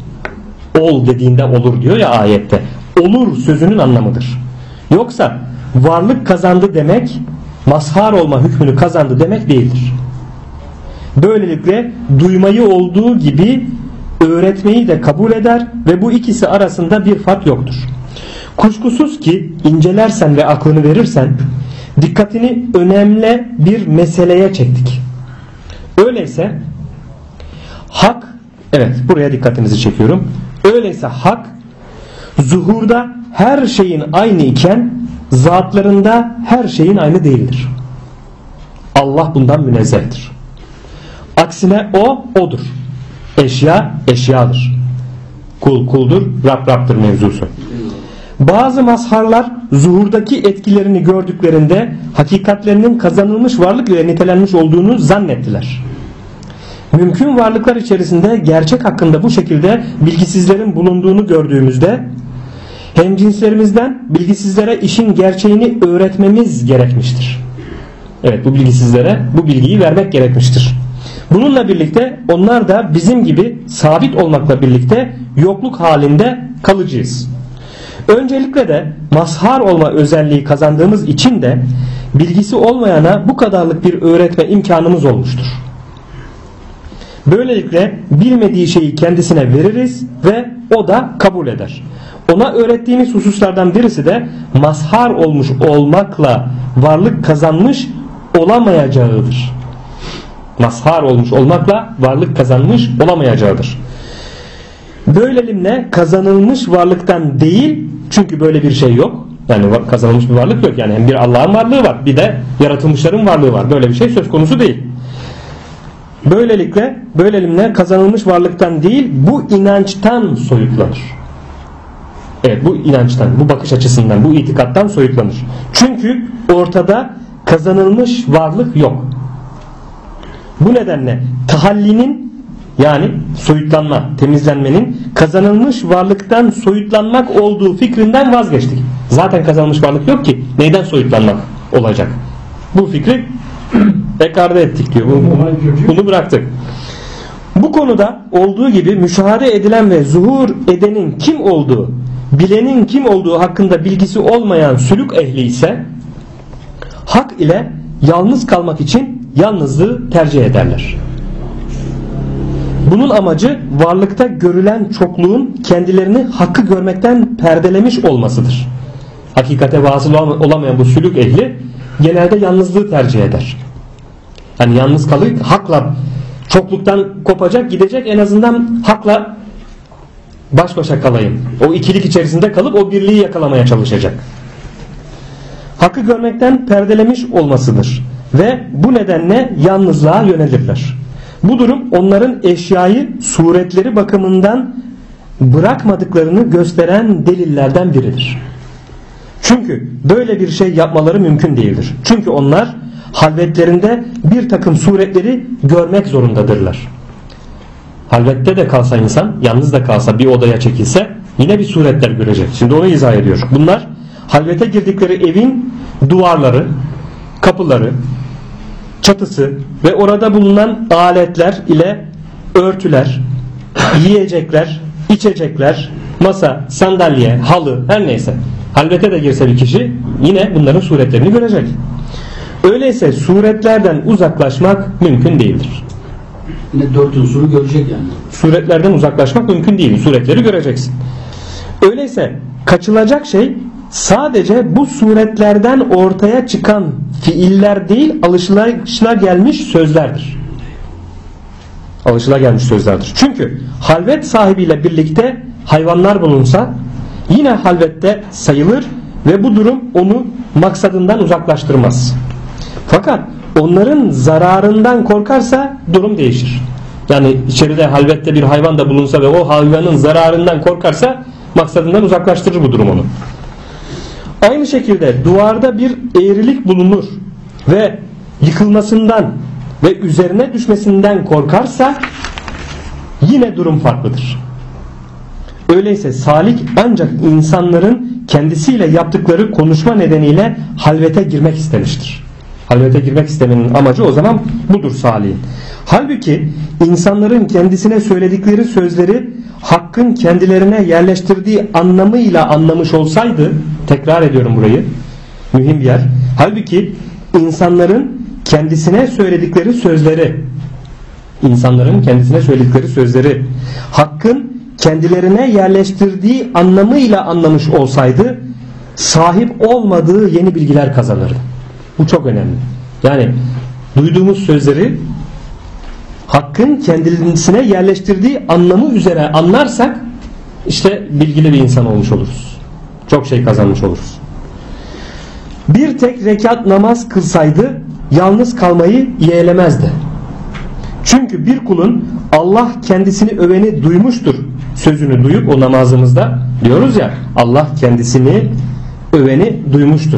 Ol dediğinde olur diyor ya ayette. Olur sözünün anlamıdır. Yoksa varlık kazandı demek, mazhar olma hükmünü kazandı demek değildir. Böylelikle duymayı olduğu gibi öğretmeyi de kabul eder ve bu ikisi arasında bir fark yoktur. Kuşkusuz ki incelersen ve aklını verirsen dikkatini önemli bir meseleye çektik. Öyleyse hak, evet buraya dikkatinizi çekiyorum. Öyleyse hak zuhurda her şeyin aynı iken zatlarında her şeyin aynı değildir. Allah bundan münezzehtir. Aksine o odur. Eşya eşyadır. Kul kuldur, Rab Rab'dır mevzusu. Bazı mazharlar zuhurdaki etkilerini gördüklerinde hakikatlerinin kazanılmış varlık ile nitelenmiş olduğunu zannettiler. Mümkün varlıklar içerisinde gerçek hakkında bu şekilde bilgisizlerin bulunduğunu gördüğümüzde hemcinslerimizden bilgisizlere işin gerçeğini öğretmemiz gerekmiştir. Evet, bu bilgisizlere bu bilgiyi vermek gerekmiştir. Bununla birlikte onlar da bizim gibi sabit olmakla birlikte yokluk halinde kalıcıyız. Öncelikle de mazhar olma özelliği kazandığımız için de bilgisi olmayana bu kadarlık bir öğretme imkanımız olmuştur. Böylelikle bilmediği şeyi kendisine veririz ve o da kabul eder. Ona öğrettiğimiz hususlardan birisi de mazhar olmuş olmakla varlık kazanmış olamayacağıdır. Mazhar olmuş olmakla varlık kazanmış olamayacağıdır. Böylelikle kazanılmış varlıktan değil, çünkü böyle bir şey yok. Yani kazanılmış bir varlık yok. Yani hem bir Allah'ın varlığı var, bir de yaratılmışların varlığı var. Böyle bir şey söz konusu değil. Böylelikle kazanılmış varlıktan değil, bu inançtan soyutlanır. Evet, bu inançtan, bu bakış açısından, bu itikattan soyutlanır. Çünkü ortada kazanılmış varlık yok. Bu nedenle tahallinin, yani soyutlanma, temizlenmenin kazanılmış varlıktan soyutlanmak olduğu fikrinden vazgeçtik. Zaten kazanılmış varlık yok ki neyden soyutlanmak olacak? Bu fikri ekarte ettik diyor. Bunu bıraktık. Bu konuda olduğu gibi müşahede edilen ve zuhur edenin kim olduğu, bilenin kim olduğu hakkında bilgisi olmayan sülük ehli ise hak ile yalnız kalmak için yalnızlığı tercih ederler. Bunun amacı varlıkta görülen çokluğun kendilerini hakkı görmekten perdelemiş olmasıdır. Hakikate vasıl olamayan bu sülük ehli genelde yalnızlığı tercih eder. Yani yalnız kalıp hakla, çokluktan kopacak, gidecek, en azından hakla baş başa kalayım. O ikilik içerisinde kalıp o birliği yakalamaya çalışacak. Hakkı görmekten perdelemiş olmasıdır ve bu nedenle yalnızlığa yönelirler. Bu durum onların eşyayı suretleri bakımından bırakmadıklarını gösteren delillerden biridir. Çünkü böyle bir şey yapmaları mümkün değildir. Çünkü onlar halvetlerinde bir takım suretleri görmek zorundadırlar. Halvette de kalsa insan, yalnız da kalsa, bir odaya çekilse yine bir suretler görecek. Şimdi onu izah ediyor. Bunlar halvete girdikleri evin duvarları, kapıları, çatısı ve orada bulunan aletler ile örtüler, yiyecekler, içecekler, masa, sandalye, halı, her neyse. Halvete de girse bir kişi yine bunların suretlerini görecek. Öyleyse suretlerden uzaklaşmak mümkün değildir. Yine dört unsuru görecek yani. Suretlerden uzaklaşmak mümkün değil. Suretleri göreceksin. Öyleyse kaçılacak şey sadece bu suretlerden ortaya çıkan fiiller değil, alışılagelmiş sözlerdir. Alışılagelmiş sözlerdir. Çünkü halvet sahibiyle birlikte hayvanlar bulunsa yine halvette sayılır ve bu durum onu maksadından uzaklaştırmaz. Fakat onların zararından korkarsa durum değişir. Yani içeride halvette bir hayvan da bulunsa ve o hayvanın zararından korkarsa maksadından uzaklaştırır bu durum onu. Aynı şekilde duvarda bir eğrilik bulunur ve yıkılmasından ve üzerine düşmesinden korkarsa yine durum farklıdır. Öyleyse salik ancak insanların kendisiyle yaptıkları konuşma nedeniyle halvete girmek istemiştir. Halvete girmek istemenin amacı o zaman budur salihin. Halbuki insanların kendisine söyledikleri sözleri Hakk'ın kendilerine yerleştirdiği anlamıyla anlamış olsaydı, tekrar ediyorum burayı, mühim bir yer. Halbuki insanların kendisine söyledikleri sözleri Hakk'ın kendilerine yerleştirdiği anlamıyla anlamış olsaydı sahip olmadığı yeni bilgiler kazanırdı. Bu çok önemli. Yani duyduğumuz sözleri Hakk'ın kendisine yerleştirdiği anlamı üzere anlarsak işte bilgili bir insan olmuş oluruz. Çok şey kazanmış oluruz. Bir tek rekat namaz kılsaydı yalnız kalmayı yeğlemezdi. Çünkü bir kulun Allah kendisini öveni duymuştur sözünü duyup o namazımızda diyoruz ya, Allah kendisini öveni duymuştur.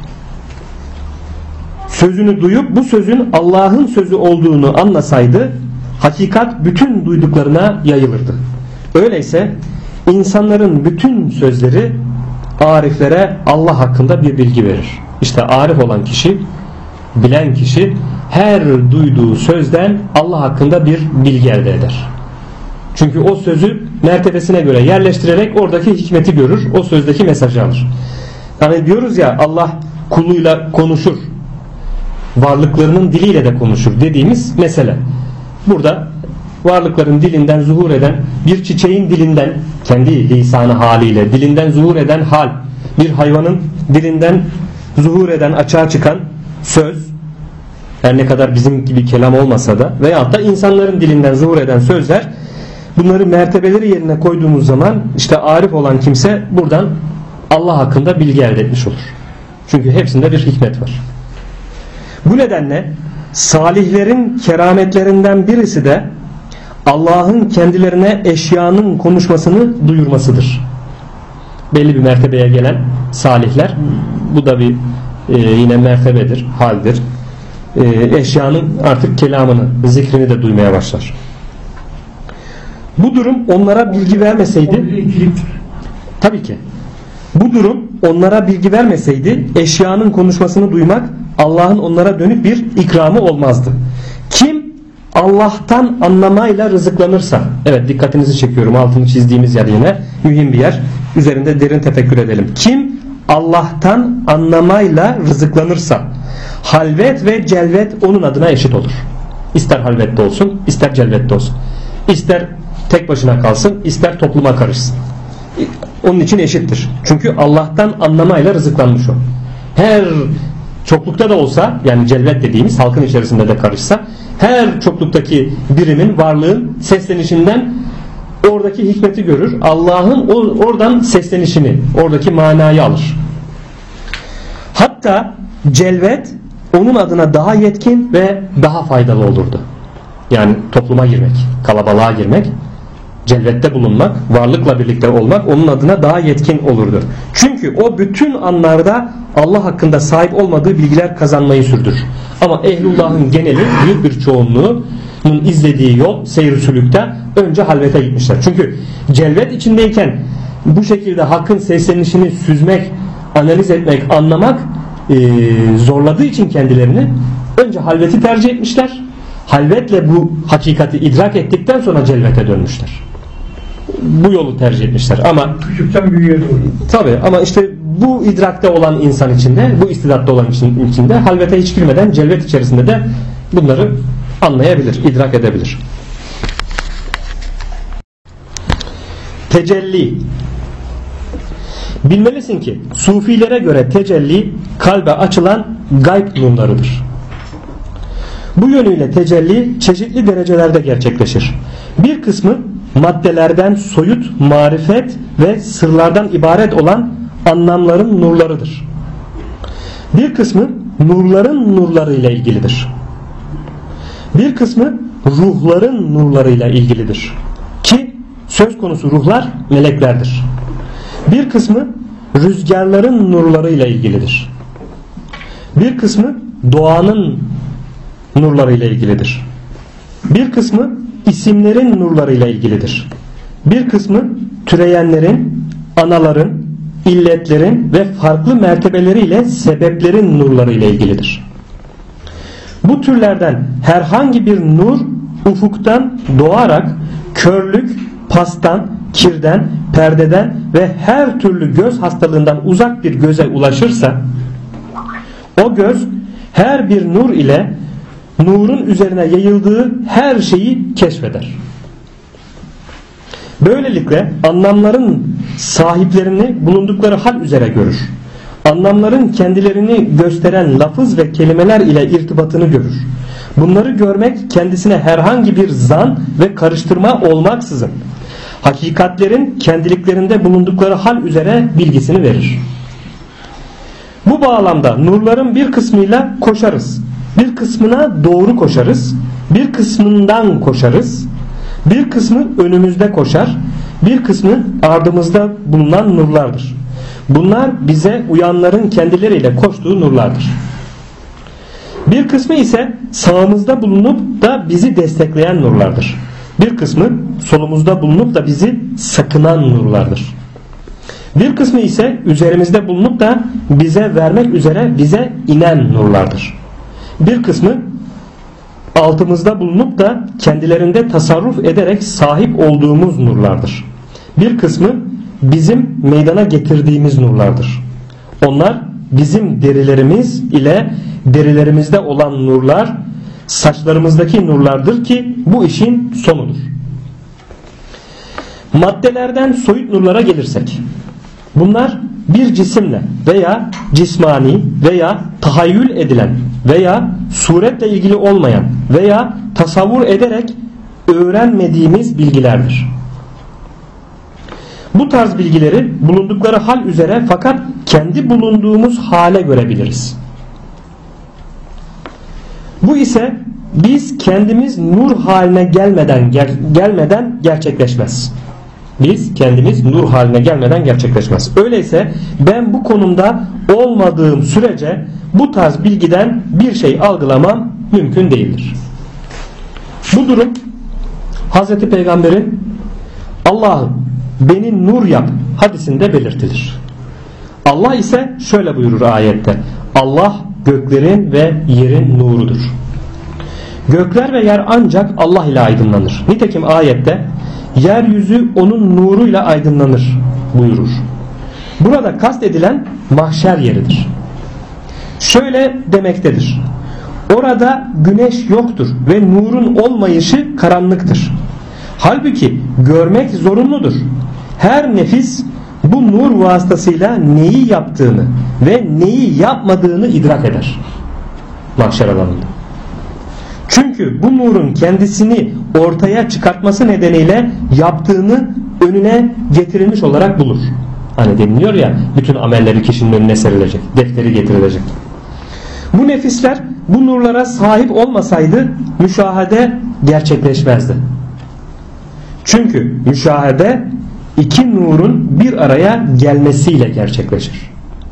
Sözünü duyup bu sözün Allah'ın sözü olduğunu anlasaydı hakikat bütün duyduklarına yayılırdı. Öyleyse insanların bütün sözleri ariflere Allah hakkında bir bilgi verir. İşte arif olan kişi, bilen kişi her duyduğu sözden Allah hakkında bir bilgi elde eder. Çünkü o sözü mertebesine göre yerleştirerek oradaki hikmeti görür, o sözdeki mesajı alır. Yani diyoruz ya, Allah kuluyla konuşur, varlıklarının diliyle de konuşur dediğimiz mesele. Burada varlıkların dilinden zuhur eden, bir çiçeğin dilinden, kendi lisanı haliyle dilinden zuhur eden hal, bir hayvanın dilinden zuhur eden, açığa çıkan söz, her ne kadar bizim gibi kelam olmasa da, veyahut da insanların dilinden zuhur eden sözler, bunları mertebeleri yerine koyduğumuz zaman işte arif olan kimse buradan Allah hakkında bilgi elde etmiş olur. Çünkü hepsinde bir hikmet var. Bu nedenle salihlerin kerametlerinden birisi de Allah'ın kendilerine eşyanın konuşmasını duyurmasıdır. Belli bir mertebeye gelen salihler, bu da bir yine mertebedir, haldir. Eşyanın artık kelamını, zikrini de duymaya başlar. Bu durum onlara bilgi vermeseydi, tabii ki bu durum onlara bilgi vermeseydi eşyanın konuşmasını duymak Allah'ın onlara dönük bir ikramı olmazdı. Kim Allah'tan anlamayla rızıklanırsa, evet dikkatinizi çekiyorum, altını çizdiğimiz yer yine mühim bir yer, üzerinde derin tefekkür edelim. Kim Allah'tan anlamayla rızıklanırsa halvet ve celvet onun adına eşit olur. İster halvette olsun, ister celvette olsun. İster tek başına kalsın, ister topluma karışsın. Onun için eşittir. Çünkü Allah'tan anlamayla rızıklanmış o. Her çoklukta da olsa, yani celvet dediğimiz halkın içerisinde de karışsa, her çokluktaki birimin, varlığın seslenişinden oradaki hikmeti görür. Allah'ın oradan seslenişini, oradaki manayı alır. Hatta celvet onun adına daha yetkin ve daha faydalı olurdu. Yani topluma girmek, kalabalığa girmek, celvette bulunmak, varlıkla birlikte olmak onun adına daha yetkin olurdu. Çünkü o bütün anlarda Allah hakkında sahip olmadığı bilgiler kazanmayı sürdürür. Ama ehlullahın geneli, büyük bir çoğunluğunun izlediği yol, seyir sülükte önce halvete gitmişler. Çünkü celvet içindeyken bu şekilde hakkın seslenişini süzmek, analiz etmek, anlamak zorladığı için kendilerini önce halveti tercih etmişler. Halvetle bu hakikati idrak ettikten sonra celvete dönmüşler. Bu yolu tercih etmişler. Ama küçükten büyüğe doğru. Tabii, ama işte bu idrakte olan insan içinde, bu istidatta olan içinde halvete hiç girmeden celvet içerisinde de bunları anlayabilir, idrak edebilir. Tecelli. Bilmelisin ki sufilere göre tecelli kalbe açılan gayb nurlarıdır. Bu yönüyle tecelli çeşitli derecelerde gerçekleşir. Bir kısmı maddelerden soyut marifet ve sırlardan ibaret olan anlamların nurlarıdır. Bir kısmı nurların nurlarıyla ilgilidir. Bir kısmı ruhların nurlarıyla ilgilidir. Ki söz konusu ruhlar meleklerdir. Bir kısmı rüzgarların nurlarıyla ilgilidir. Bir kısmı doğanın nurlarıyla ilgilidir. Bir kısmı isimlerin nurlarıyla ilgilidir. Bir kısmı türeyenlerin, anaların, illetlerin ve farklı mertebeleriyle sebeplerin nurlarıyla ilgilidir. Bu türlerden herhangi bir nur ufuktan doğarak körlük, pastan, kirden, perdeden ve her türlü göz hastalığından uzak bir göze ulaşırsa, o göz her bir nur ile nurun üzerine yayıldığı her şeyi keşfeder. Böylelikle anlamların sahiplerini bulundukları hal üzere görür. Anlamların kendilerini gösteren lafız ve kelimeler ile irtibatını görür. Bunları görmek kendisine herhangi bir zan ve karıştırma olmaksızın hakikatlerin kendiliklerinde bulundukları hal üzere bilgisini verir. Bu bağlamda nurların bir kısmıyla koşarız, bir kısmına doğru koşarız, bir kısmından koşarız, bir kısmı önümüzde koşar, bir kısmı ardımızda bulunan nurlardır. Bunlar bize uyanların kendileriyle koştuğu nurlardır. Bir kısmı ise sağımızda bulunup da bizi destekleyen nurlardır. Bir kısmı solumuzda bulunup da bizi sakınan nurlardır. Bir kısmı ise üzerimizde bulunup da bize vermek üzere bize inen nurlardır. Bir kısmı altımızda bulunup da kendilerinde tasarruf ederek sahip olduğumuz nurlardır. Bir kısmı bizim meydana getirdiğimiz nurlardır. Onlar bizim derilerimiz ile derilerimizde olan nurlar, saçlarımızdaki nurlardır ki bu işin sonudur. Maddelerden soyut nurlara gelirsek, bunlar bir cisimle veya cismani veya tahayyül edilen veya suretle ilgili olmayan veya tasavvur ederek öğrenmediğimiz bilgilerdir. Bu tarz bilgileri bulundukları hal üzere fakat kendi bulunduğumuz hale görebiliriz. Bu ise biz kendimiz nur haline gelmeden gerçekleşmez. Biz kendimiz nur haline gelmeden gerçekleşmez. Öyleyse ben bu konumda olmadığım sürece bu tarz bilgiden bir şey algılamam mümkün değildir. Bu durum Hz. Peygamber'in Allah'ım beni nur yap hadisinde belirtilir. Allah ise şöyle buyurur ayette: Allah göklerin ve yerin nurudur. Gökler ve yer ancak Allah ile aydınlanır. Nitekim ayette yeryüzü onun nuruyla aydınlanır buyurur. Burada kastedilen mahşer yeridir. Şöyle demektedir: orada güneş yoktur ve nurun olmayışı karanlıktır. Halbuki görmek zorunludur. Her nefis bu nur vasıtasıyla neyi yaptığını ve neyi yapmadığını idrak eder mahşer alanında. Çünkü bu nurun kendisini ortaya çıkartması nedeniyle yaptığını önüne getirilmiş olarak bulur. Hani deniliyor ya, bütün amelleri kişinin önüne serilecek, defteri getirilecek. Bu nefisler bu nurlara sahip olmasaydı müşahede gerçekleşmezdi. Çünkü müşahede iki nurun bir araya gelmesiyle gerçekleşir.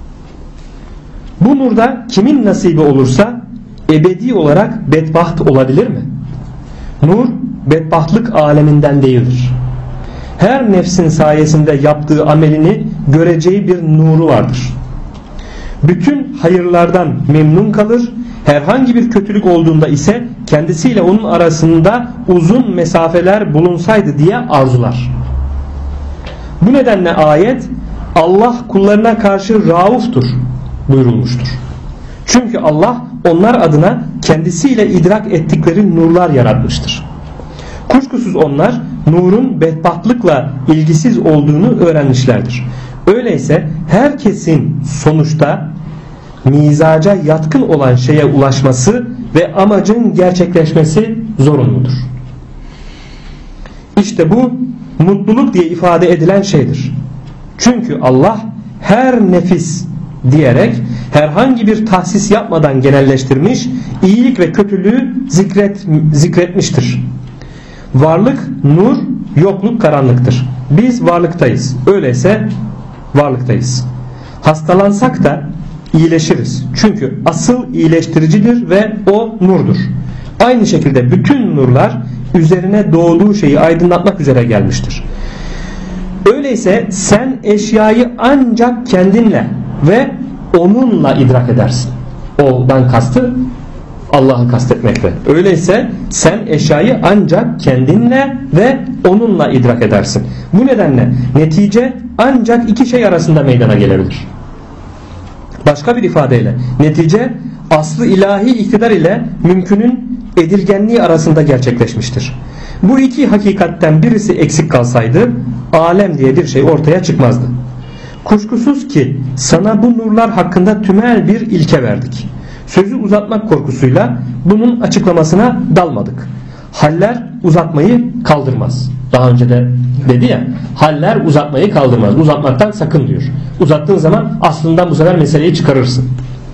Bu nurda kimin nasibi olursa ebedi olarak bedbaht olabilir mi? Nur bedbahtlık aleminden değildir. Her nefsin sayesinde yaptığı amelini göreceği bir nuru vardır. Bütün hayırlardan memnun kalır, herhangi bir kötülük olduğunda ise kendisiyle onun arasında uzun mesafeler bulunsaydı diye arzular. Bu nedenle ayet Allah kullarına karşı rauftur buyurulmuştur. Çünkü Allah onlar adına kendisiyle idrak ettikleri nurlar yaratmıştır. Kuşkusuz onlar nurun bedbahtlıkla ilgisiz olduğunu öğrenmişlerdir. Öyleyse herkesin sonuçta mizaca yatkın olan şeye ulaşması ve amacın gerçekleşmesi zorunludur. İşte bu mutluluk diye ifade edilen şeydir. Çünkü Allah her nefis diyerek herhangi bir tahsis yapmadan genelleştirmiş, iyilik ve kötülüğü zikretmiştir. Varlık nur, yokluk karanlıktır. Biz varlıktayız. Öyleyse varlıktayız. Hastalansak da iyileşiriz. Çünkü asıl iyileştiricidir ve o nurdur. Aynı şekilde bütün nurlar üzerine doğduğu şeyi aydınlatmak üzere gelmiştir. Öyleyse sen eşyayı ancak kendinle ve onunla idrak edersin. O'dan kastı Allah'ı kastetmekte. Öyleyse sen eşyayı ancak kendinle ve onunla idrak edersin. Bu nedenle netice ancak iki şey arasında meydana gelebilir. Başka bir ifadeyle netice aslı ilahi iktidar ile mümkünün edilgenliği arasında gerçekleşmiştir. Bu iki hakikatten birisi eksik kalsaydı alem diye bir şey ortaya çıkmazdı. Kuşkusuz ki sana bu nurlar hakkında tümel bir ilke verdik. Sözü uzatmak korkusuyla bunun açıklamasına dalmadık. Haller uzatmayı kaldırmaz. Daha önce de dedi ya, haller uzatmayı kaldırmaz. Uzatmaktan sakın diyor. Uzattığın zaman aslından bu sefer meseleyi çıkarırsın.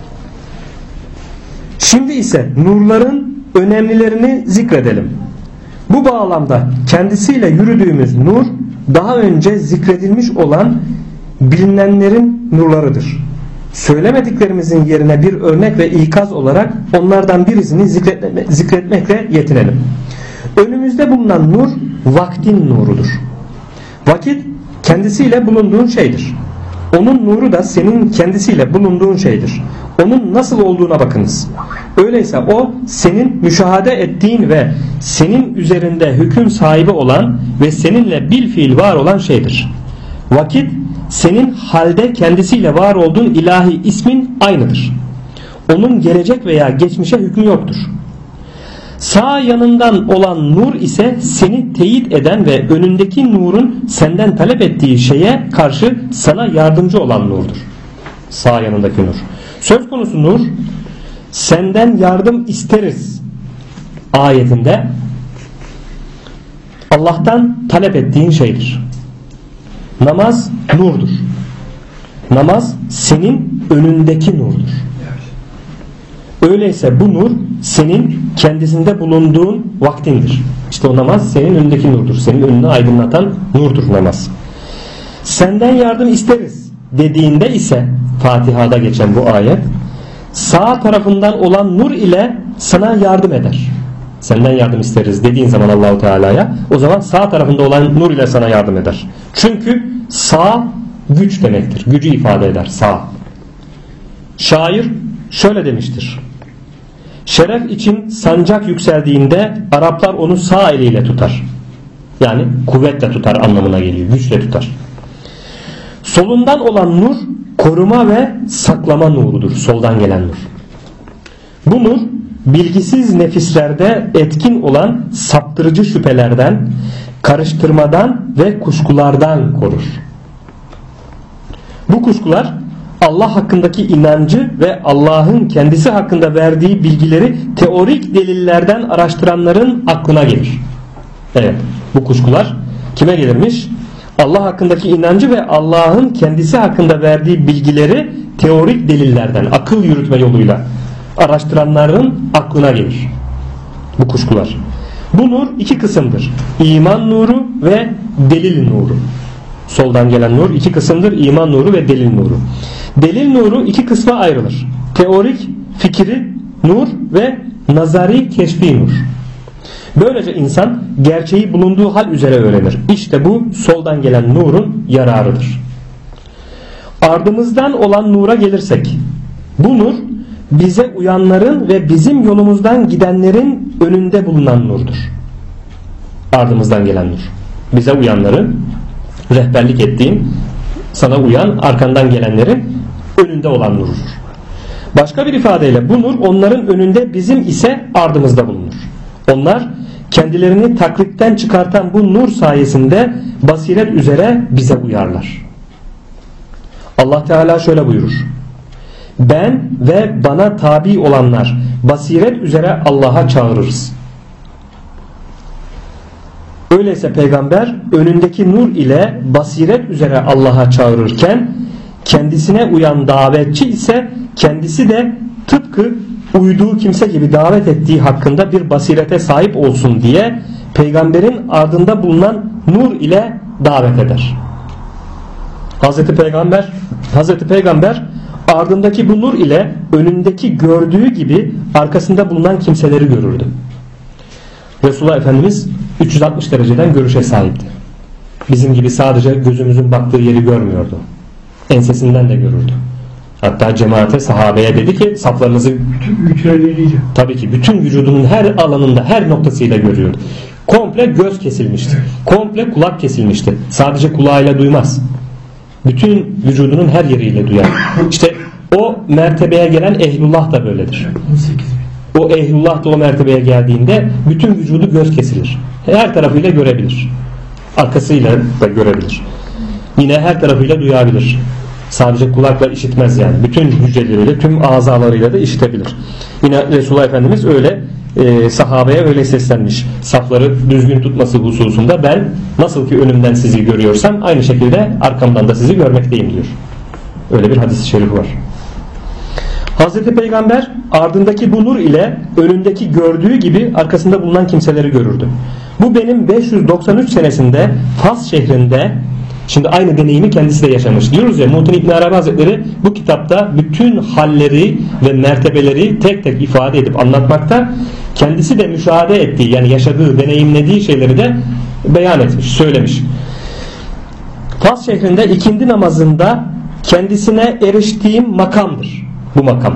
Şimdi ise nurların önemlilerini zikredelim. Bu bağlamda kendisiyle yürüdüğümüz nur daha önce zikredilmiş olan bilinenlerin nurlarıdır. Söylemediklerimizin yerine bir örnek ve ikaz olarak onlardan birisini zikretmekle yetinelim. Önümüzde bulunan nur vaktin nurudur. Vakit kendisiyle bulunduğun şeydir. Onun nuru da senin kendisiyle bulunduğun şeydir. Onun nasıl olduğuna bakınız. Öyleyse o senin müşahede ettiğin ve senin üzerinde hüküm sahibi olan ve seninle bilfiil var olan şeydir. Vakit senin halde kendisiyle var olduğun ilahi ismin aynıdır. Onun gelecek veya geçmişe hükmü yoktur. Sağ yanından olan nur ise seni teyit eden ve önündeki nurun senden talep ettiği şeye karşı sana yardımcı olan nurdur. Sağ yanındaki nur. Söz konusu nur senden yardım isteriz ayetinde Allah'tan talep ettiğin şeydir. Namaz nurdur. Namaz senin önündeki nurdur. Öyleyse bu nur senin kendisinde bulunduğun vaktindir. İşte o namaz senin önündeki nurdur. Senin önünü aydınlatan nurdur namaz. Senden yardım isteriz dediğinde ise Fatiha'da geçen bu ayet sağ tarafından olan nur ile sana yardım eder. Senden yardım isteriz dediğin zaman Allahu Teala'ya o zaman sağ tarafında olan nur ile sana yardım eder. Çünkü sağ güç demektir. Gücü ifade eder sağ. Şair şöyle demiştir. Şeref için sancak yükseldiğinde Araplar onu sağ eliyle tutar. Yani kuvvetle tutar anlamına geliyor. Güçle tutar. Solundan olan nur koruma ve saklama nurudur. Soldan gelen nur. Bu nur bilgisiz nefislerde etkin olan saptırıcı şüphelerden, karıştırmadan ve kuşkulardan korur. Bu kuşkular Allah hakkındaki inancı ve Allah'ın kendisi hakkında verdiği bilgileri teorik delillerden araştıranların aklına gelir. Evet, bu kuşkular kime gelirmiş? Allah hakkındaki inancı ve Allah'ın kendisi hakkında verdiği bilgileri teorik delillerden, akıl yürütme yoluyla araştıranların aklına gelir. Bu kuşkular. Bu nur iki kısımdır. İman nuru ve delil nuru. Soldan gelen nur iki kısımdır. İman nuru ve delil nuru. Delil nuru iki kısma ayrılır. Teorik fikri nur ve nazari keşfi nur. Böylece insan gerçeği bulunduğu hal üzere öğrenir. İşte bu soldan gelen nurun yararıdır. Ardımızdan olan nura gelirsek, bu nur bize uyanların ve bizim yolumuzdan gidenlerin önünde bulunan nurdur. Ardımızdan gelen nur. Bize uyanları, rehberlik ettiğin, sana uyan, arkandan gelenlerin önünde olan nurdur. Başka bir ifadeyle bu nur onların önünde, bizim ise ardımızda bulunur. Onlar kendilerini taklitten çıkartan bu nur sayesinde basiret üzere bize uyarlar. Allah Teala şöyle buyurur. Ben ve bana tabi olanlar basiret üzere Allah'a çağırırız. Öyleyse peygamber önündeki nur ile basiret üzere Allah'a çağırırken kendisine uyan davetçi ise kendisi de tıpkı uyduğu kimse gibi davet ettiği hakkında bir basirete sahip olsun diye peygamberin ardında bulunan nur ile davet eder. Hazreti Peygamber ardındaki bu nur ile önündeki gördüğü gibi arkasında bulunan kimseleri görürdü. Resulullah Efendimiz 360 dereceden görüşe sahipti. Bizim gibi sadece gözümüzün baktığı yeri görmüyordu. Ensesinden de görürdü. Hatta cemaate, sahabeye dedi ki saflarınızı tabii ki bütün vücudunun her alanında, her noktasıyla görüyordu. Komple göz kesilmişti. Komple kulak kesilmişti. Sadece kulağıyla duymaz. Bütün vücudunun her yeriyle duyar. İşte o mertebeye gelen ehlullah da böyledir. O ehlullah da o mertebeye geldiğinde bütün vücudu göz kesilir. Her tarafıyla görebilir. Arkasıyla da görebilir. Yine her tarafıyla duyabilir. Sadece kulakla işitmez yani. Bütün hücreleriyle, tüm azalarıyla da işitebilir. Yine Resulullah Efendimiz öyle sahabeye öyle seslenmiş. Safları düzgün tutması hususunda ben nasıl ki önümden sizi görüyorsam aynı şekilde arkamdan da sizi görmekteyim diyor. Öyle bir hadis-i şerif var. Hazreti Peygamber ardındaki bu nur ile önündeki gördüğü gibi arkasında bulunan kimseleri görürdü. Bu benim 593 senesinde Fas şehrinde, şimdi aynı deneyimi kendisi de yaşamış. Diyoruz ya, Muhittin İbn Arabi Hazretleri bu kitapta bütün halleri ve mertebeleri tek tek ifade edip anlatmakta. Kendisi de müşahede ettiği, yani yaşadığı, deneyimlediği şeyleri de beyan etmiş, söylemiş. Fas şehrinde ikindi namazında kendisine eriştiğim makamdır bu makam.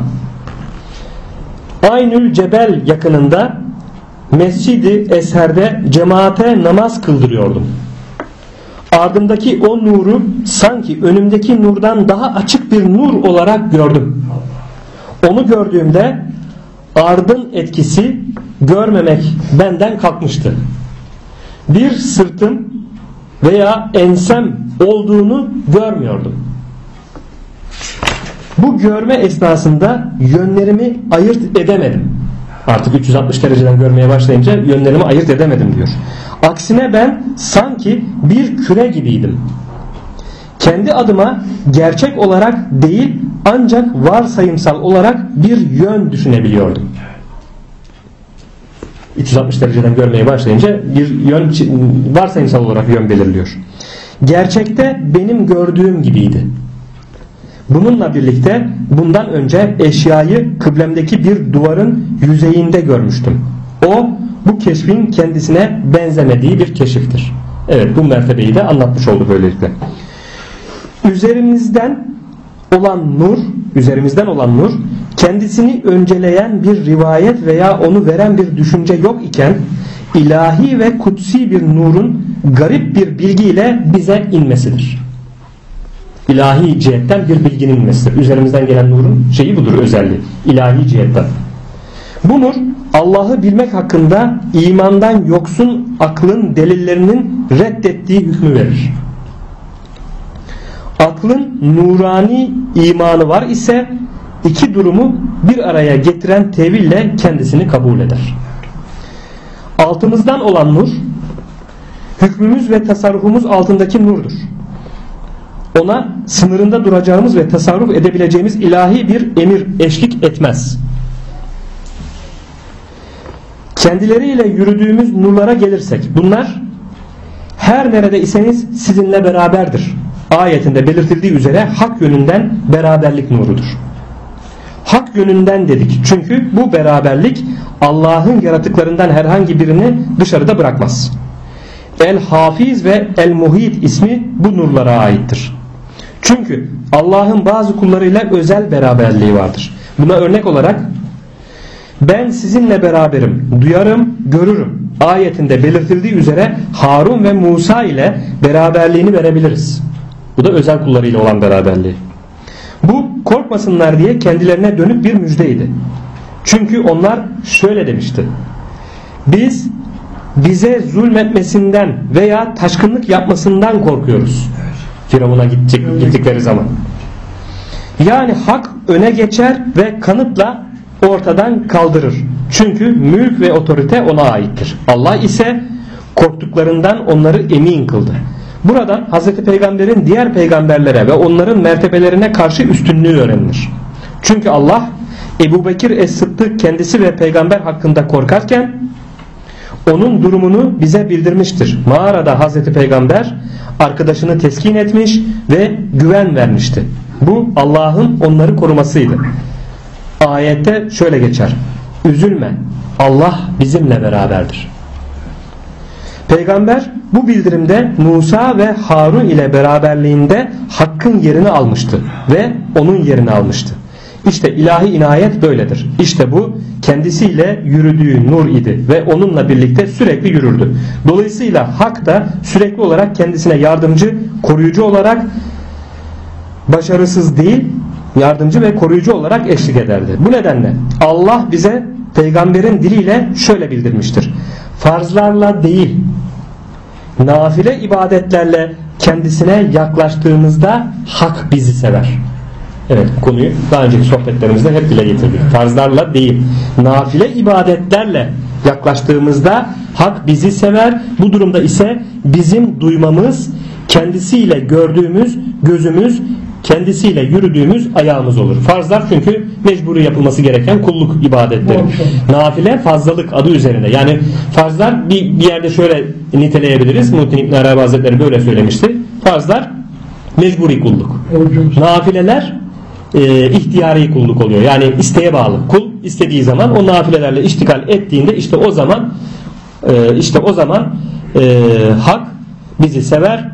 Aynül Cebel yakınında Mescid-i Esher'de cemaate namaz kıldırıyordum. Ardımdaki o nuru sanki önümdeki nurdan daha açık bir nur olarak gördüm. Onu gördüğümde ardın etkisi görmemek benden kalkmıştı. Bir sırtım veya ensem olduğunu görmüyordum. Bu görme esnasında yönlerimi ayırt edemedim. Artık 360 dereceden görmeye başlayınca yönlerimi ayırt edemedim diyor. Aksine ben sanki bir küre gibiydim. Kendi adıma gerçek olarak değil ancak varsayımsal olarak bir yön düşünebiliyordum. 360 dereceden görmeye başlayınca bir yön, varsayımsal olarak yön belirliyor. Gerçekte benim gördüğüm gibiydi. Bununla birlikte bundan önce eşyayı kıblemdeki bir duvarın yüzeyinde görmüştüm. O bu keşfin kendisine benzemediği bir keşiftir. Evet, bu mertebeyi de anlatmış oldu böylelikle. Üzerimizden olan nur kendisini önceleyen bir rivayet veya onu veren bir düşünce yok iken ilahi ve kutsi bir nurun garip bir bilgiyle bize inmesidir. İlahi cihetten bir bilginin inmesidir. Üzerimizden gelen nurun şeyi budur, özelliği. İlahi cihetten. Bu nur Allah'ı bilmek hakkında imandan yoksun aklın delillerinin reddettiği hükmü verir. Aklın nurani imanı var ise iki durumu bir araya getiren teville kendisini kabul eder. Altımızdan olan nur, hükmümüz ve tasarrufumuz altındaki nurdur. Ona sınırında duracağımız ve tasarruf edebileceğimiz ilahi bir emir eşlik etmez. Kendileriyle yürüdüğümüz nurlara gelirsek, bunlar her nerede iseniz sizinle beraberdir ayetinde belirtildiği üzere hak yönünden beraberlik nurudur. Hak yönünden dedik çünkü bu beraberlik Allah'ın yaratıklarından herhangi birini dışarıda bırakmaz. El-Hafiz ve El-Muhit ismi bu nurlara aittir. Çünkü Allah'ın bazı kullarıyla özel beraberliği vardır. Buna örnek olarak ben sizinle beraberim, duyarım, görürüm ayetinde belirtildiği üzere Harun ve Musa ile beraberliğini verebiliriz. Bu da özel kullarıyla olan beraberliği. Bu korkmasınlar diye kendilerine dönük bir müjdeydi. Çünkü onlar şöyle demişti: biz bize zulmetmesinden veya taşkınlık yapmasından korkuyoruz. Firavun'a gittikleri zaman. Yani hak öne geçer ve kanıtla ortadan kaldırır. Çünkü mülk ve otorite ona aittir. Allah ise korktuklarından onları emin kıldı. Buradan Hz. Peygamber'in diğer peygamberlere ve onların mertebelerine karşı üstünlüğü öğrenilir. Çünkü Allah Ebu Bekir Es-Sıddık kendisi ve peygamber hakkında korkarken onun durumunu bize bildirmiştir. Mağarada Hazreti Peygamber arkadaşını teskin etmiş ve güven vermişti. Bu Allah'ın onları korumasıydı. Ayette şöyle geçer: üzülme, Allah bizimle beraberdir. Peygamber bu bildirimde Musa ve Harun ile beraberliğinde Hakk'ın yerini almıştı ve onun yerini almıştı. İşte ilahi inayet böyledir. İşte bu kendisiyle yürüdüğü nur idi ve onunla birlikte sürekli yürürdü. Dolayısıyla Hak da sürekli olarak kendisine yardımcı, koruyucu olarak, başarısız değil, yardımcı ve koruyucu olarak eşlik ederdi. Bu nedenle Allah bize peygamberin diliyle şöyle bildirmiştir: farzlarla değil, nafile ibadetlerle kendisine yaklaştığımızda Hak bizi sever. Evet, konuyu daha önceki sohbetlerimizde hep dile getirdik. Farzlarla değil, nafile ibadetlerle yaklaştığımızda Hak bizi sever. Bu durumda ise bizim duymamız kendisiyle gördüğümüz gözümüz, kendisiyle yürüdüğümüz ayağımız olur. Farzlar çünkü mecburi yapılması gereken kulluk ibadetleri. Nafile fazlalık adı üzerinde. Yani farzlar bir yerde şöyle niteleyebiliriz. Muhittin İbn Arabi Hazretleri böyle söylemişti. Farzlar mecburi kulluk. Nafileler ihtiyari kulluk oluyor. Yani isteğe bağlı. Kul istediği zaman o nafilelerle iştigal ettiğinde işte o zaman Hak bizi sever.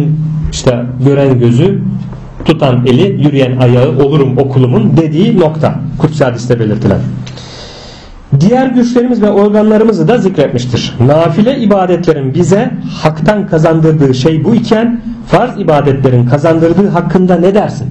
Gören gözü, tutan eli, yürüyen ayağı olurum o kulumun dediği nokta. Kutsi hadiste belirtilen. Diğer güçlerimiz ve organlarımızı da zikretmiştir. Nafile ibadetlerin bize Hak'tan kazandırdığı şey bu iken farz ibadetlerin kazandırdığı hakkında ne dersin?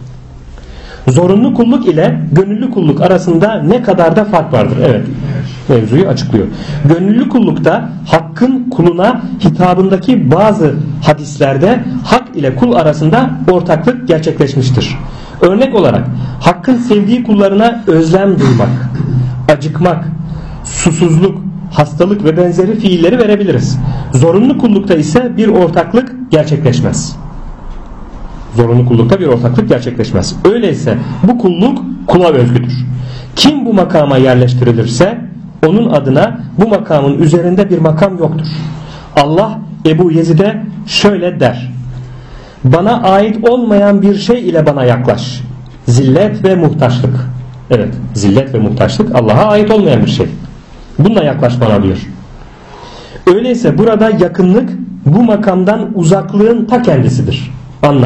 Zorunlu kulluk ile gönüllü kulluk arasında ne kadar da fark vardır? Evet, mevzuyu açıklıyor. Gönüllü kullukta Hakk'ın kuluna hitabındaki bazı hadislerde Hak ile kul arasında ortaklık gerçekleşmiştir. Örnek olarak Hakk'ın sevdiği kullarına özlem duymak, acıkmak, susuzluk, hastalık ve benzeri fiilleri verebiliriz. Zorunlu kullukta ise bir ortaklık gerçekleşmez. Zorunlu kullukta bir ortaklık gerçekleşmez. Öyleyse bu kulluk kula özgüdür. Kim bu makama yerleştirilirse onun adına bu makamın üzerinde bir makam yoktur. Allah Ebu Yezid'e şöyle der: bana ait olmayan bir şey ile bana yaklaş. Zillet ve muhtaçlık. Evet, zillet ve muhtaçlık Allah'a ait olmayan bir şey. Bununla yaklaş bana diyor. Öyleyse burada yakınlık bu makamdan uzaklığın ta kendisidir. Anla.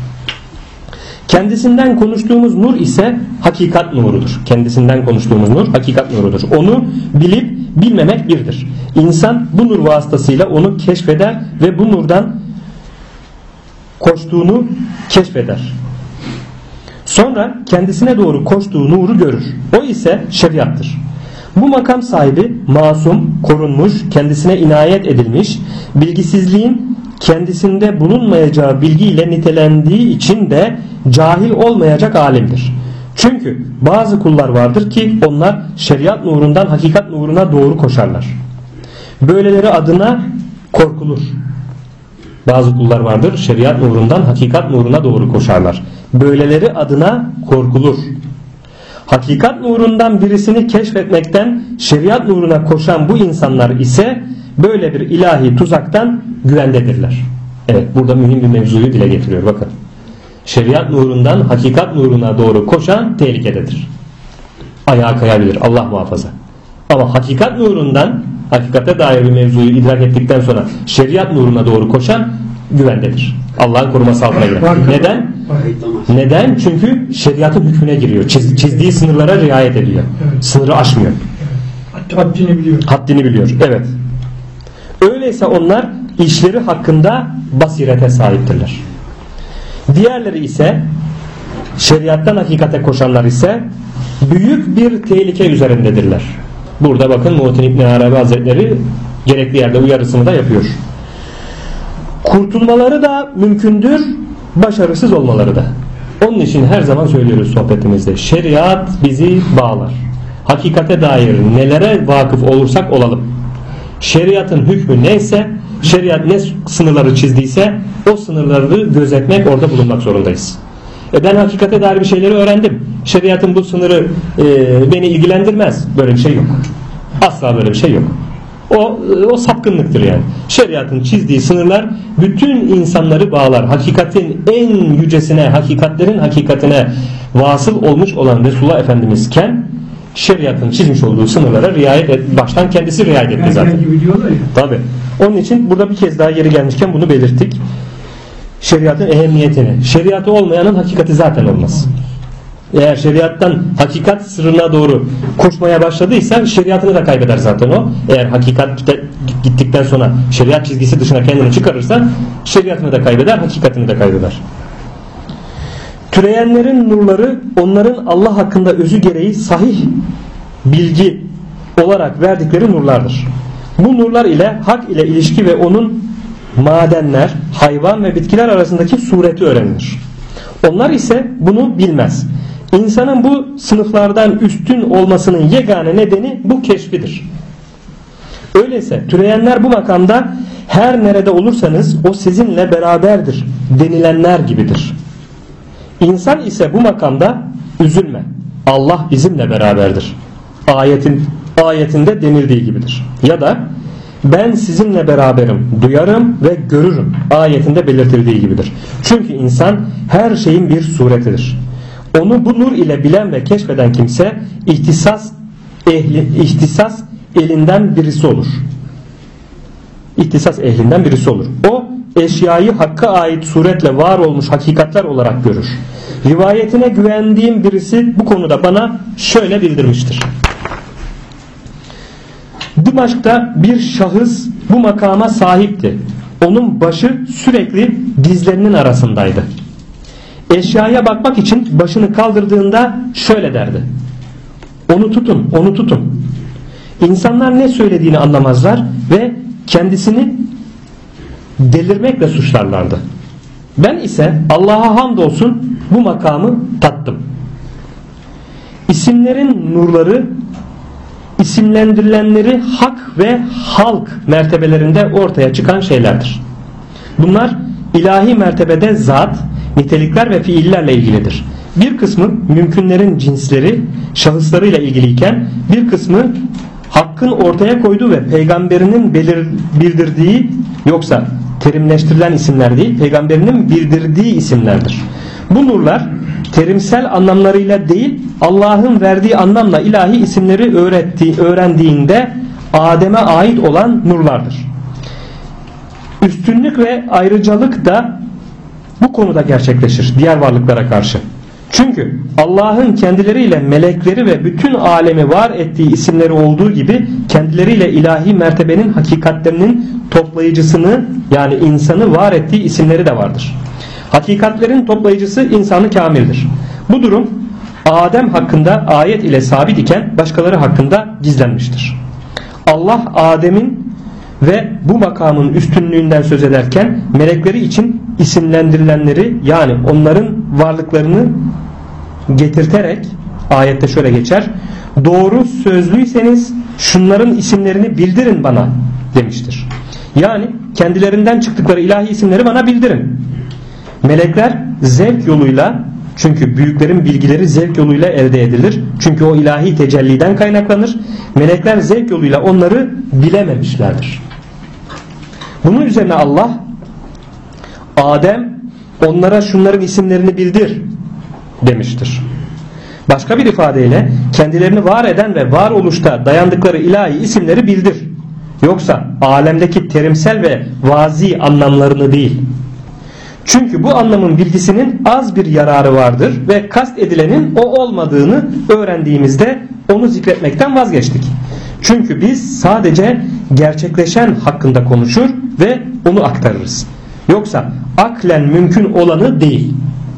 Kendisinden konuştuğumuz nur ise hakikat nurudur. Kendisinden konuştuğumuz nur hakikat nurudur. Onu bilip bilmemek birdir. İnsan bu nur vasıtasıyla onu keşfeder ve bu nurdan koştuğunu keşfeder. Sonra kendisine doğru koştuğu nuru görür. O ise şeriattır. Bu makam sahibi masum, korunmuş, kendisine inayet edilmiş, bilgisizliğin kendisinde bulunmayacağı bilgiyle nitelendiği için de cahil olmayacak alimdir. Çünkü bazı kullar vardır ki onlar şeriat nurundan hakikat nuruna doğru koşarlar. Böyleleri adına korkulur. Bazı kullar vardır şeriat nurundan hakikat nuruna doğru koşarlar. Böyleleri adına korkulur. Hakikat nurundan birisini keşfetmekten şeriat nuruna koşan bu insanlar ise böyle bir ilahi tuzaktan güvendedirler. Evet, burada mühim bir mevzuyu dile getiriyor. Bakın. Şeriat nurundan hakikat nuruna doğru koşan tehlikededir. Ayağa kayabilir. Allah muhafaza. Ama hakikat nurundan hakikate dair bir mevzuyu idrak ettikten sonra şeriat nuruna doğru koşan güvendedir. Allah'ın koruması altına girer. Neden? Neden? Çünkü şeriatın hükmüne giriyor. Çizdiği sınırlara riayet ediyor. Sınırı aşmıyor. Haddini biliyor. Haddini biliyor. Evet. Öyleyse onlar işleri hakkında basirete sahiptirler. Diğerleri ise şeriattan hakikate koşanlar ise büyük bir tehlike üzerindedirler. Burada bakın Muhittin İbn Arabi Hazretleri gerekli yerde uyarısını da yapıyor. Kurtulmaları da mümkündür, başarısız olmaları da. Onun için her zaman söylüyoruz sohbetimizde. Şeriat bizi bağlar. Hakikate dair nelere vakıf olursak olalım. Şeriatın hükmü neyse, şeriat ne sınırları çizdiyse o sınırları gözetmek, orada bulunmak zorundayız. Ben hakikate dair bir şeyleri öğrendim. Şeriatın bu sınırı beni ilgilendirmez. Böyle bir şey yok. Asla böyle bir şey yok. O sapkınlıktır yani. Şeriatın çizdiği sınırlar bütün insanları bağlar. Hakikatin en yücesine, hakikatlerin hakikatine vasıl olmuş olan Resulullah Efendimizken şeriatın çizmiş olduğu sınırlara baştan kendisi riayet etti zaten. Tabii. Onun için burada bir kez daha yeri gelmişken bunu belirttik. Şeriatın ehemmiyetini. Şeriatı olmayanın hakikati zaten olmaz. Eğer şeriattan hakikat sırrına doğru koşmaya başladıysa şeriatını da kaybeder zaten o. Eğer hakikat gittikten sonra şeriat çizgisi dışına kendini çıkarırsa şeriatını da kaybeder, hakikatini de kaybeder. Türeyenlerin nurları onların Allah hakkında özü gereği sahih bilgi olarak verdikleri nurlardır. Bu nurlar ile hak ile ilişki ve onun madenler, hayvan ve bitkiler arasındaki sureti öğrenilir. Onlar ise bunu bilmez. İnsanın bu sınıflardan üstün olmasının yegane nedeni bu keşfidir. Öyleyse türeyenler bu makamda her nerede olursanız o sizinle beraberdir denilenler gibidir. İnsan ise bu makamda üzülme, Allah bizimle beraberdir ayetinde denildiği gibidir. Ya da ben sizinle beraberim, duyarım ve görürüm ayetinde belirtildiği gibidir. Çünkü insan her şeyin bir suretidir. Onu bu nur ile bilen ve keşfeden kimse ihtisas elinden birisi olur. İhtisas ehlinden birisi olur. O eşyayı Hakk'a ait suretle var olmuş hakikatler olarak görür. Rivayetine güvendiğim birisi bu konuda bana şöyle bildirmiştir. Dimaşk'ta bir şahıs bu makama sahipti. Onun başı sürekli dizlerinin arasındaydı. Eşyaya bakmak için başını kaldırdığında şöyle derdi: onu tutun, onu tutun. İnsanlar ne söylediğini anlamazlar ve kendisini delirmekle suçlarlardı. Ben ise Allah'a hamdolsun bu makamı tattım. İsimlerin nurları, isimlendirilenleri hak ve halk mertebelerinde ortaya çıkan şeylerdir. Bunlar ilahi mertebede zat, nitelikler ve fiillerle ilgilidir. Bir kısmı mümkünlerin cinsleri, şahıslarıyla ilgiliyken bir kısmı Hakk'ın ortaya koyduğu ve peygamberinin bildirdiği, yoksa terimleştirilen isimler değil, peygamberinin bildirdiği isimlerdir. Bu nurlar terimsel anlamlarıyla değil, Allah'ın verdiği anlamla ilahi isimleri öğrendiğinde Adem'e ait olan nurlardır. Üstünlük ve ayrıcalık da bu konuda gerçekleşir diğer varlıklara karşı. Çünkü Allah'ın kendileriyle melekleri ve bütün alemi var ettiği isimleri olduğu gibi kendileriyle ilahi mertebenin hakikatlerinin toplayıcısını, yani insanı var ettiği isimleri de vardır. Hakikatlerin toplayıcısı insanı kamildir. Bu durum Adem hakkında ayet ile sabit iken başkaları hakkında gizlenmiştir. Allah Adem'in ve bu makamın üstünlüğünden söz ederken melekleri için isimlendirilenleri, yani onların varlıklarını getirterek ayette şöyle geçer: doğru sözlüyseniz şunların isimlerini bildirin bana demiştir. Yani kendilerinden çıktıkları ilahi isimleri bana bildirin. Melekler zevk yoluyla, çünkü büyüklerin bilgileri zevk yoluyla elde edilir. Çünkü o ilahi tecelliden kaynaklanır. Melekler zevk yoluyla onları bilememişlerdir. Bunun üzerine Allah, Adem onlara şunların isimlerini bildir demiştir. Başka bir ifadeyle kendilerini var eden ve varoluşta dayandıkları ilahi isimleri bildir. Yoksa alemdeki terimsel ve vazi anlamlarını değil. Çünkü bu anlamın bilgisinin az bir yararı vardır ve kast edilenin o olmadığını öğrendiğimizde onu zikretmekten vazgeçtik. Çünkü biz sadece gerçekleşen hakkında konuşur ve onu aktarırız. Yoksa aklen mümkün olanı değil.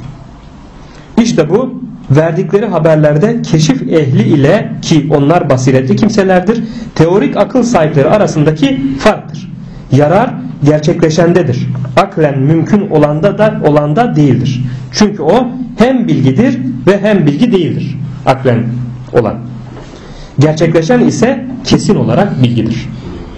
İşte bu verdikleri haberlerde keşif ehli ile, ki onlar basiretli kimselerdir, teorik akıl sahipleri arasındaki farktır. Yarar gerçekleşendedir. Aklen mümkün olanda değildir. Çünkü o hem bilgidir ve hem bilgi değildir. Aklen olan. Gerçekleşen ise kesin olarak bilgidir.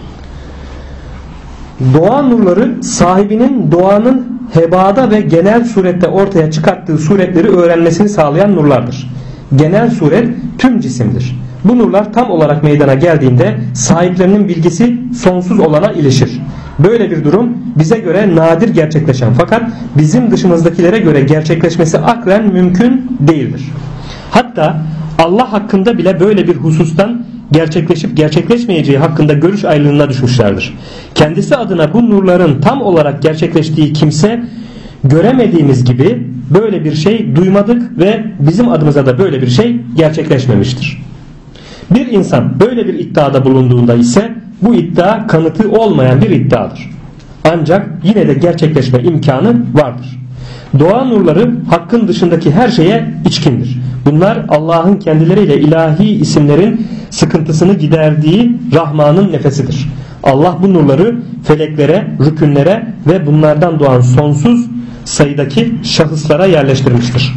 Doğa nurları sahibinin doğanın hebada ve genel surette ortaya çıkarttığı suretleri öğrenmesini sağlayan nurlardır. genel suret tüm cisimdir. Bu nurlar tam olarak meydana geldiğinde sahiplerinin bilgisi sonsuz olana ilişir. Böyle bir durum bize göre nadir gerçekleşen fakat bizim dışımızdakilere göre gerçekleşmesi aklen mümkün değildir. Hatta Allah hakkında bile böyle bir husustan gerçekleşip gerçekleşmeyeceği hakkında görüş ayrılığına düşmüşlerdir. Kendisi adına bu nurların tam olarak gerçekleştiği kimse göremediğimiz gibi böyle bir şey duymadık ve bizim adımıza da böyle bir şey gerçekleşmemiştir. Bir insan böyle bir iddiada bulunduğunda ise bu iddia kanıtı olmayan bir iddiadır. Ancak yine de gerçekleşme imkanı vardır. Doğa nurları hakkın dışındaki her şeye içkindir. Bunlar Allah'ın kendileriyle ilahi isimlerin sıkıntısını giderdiği Rahman'ın nefesidir. Allah bu nurları feleklere, rükünlere ve bunlardan doğan sonsuz sayıdaki şahıslara yerleştirmiştir.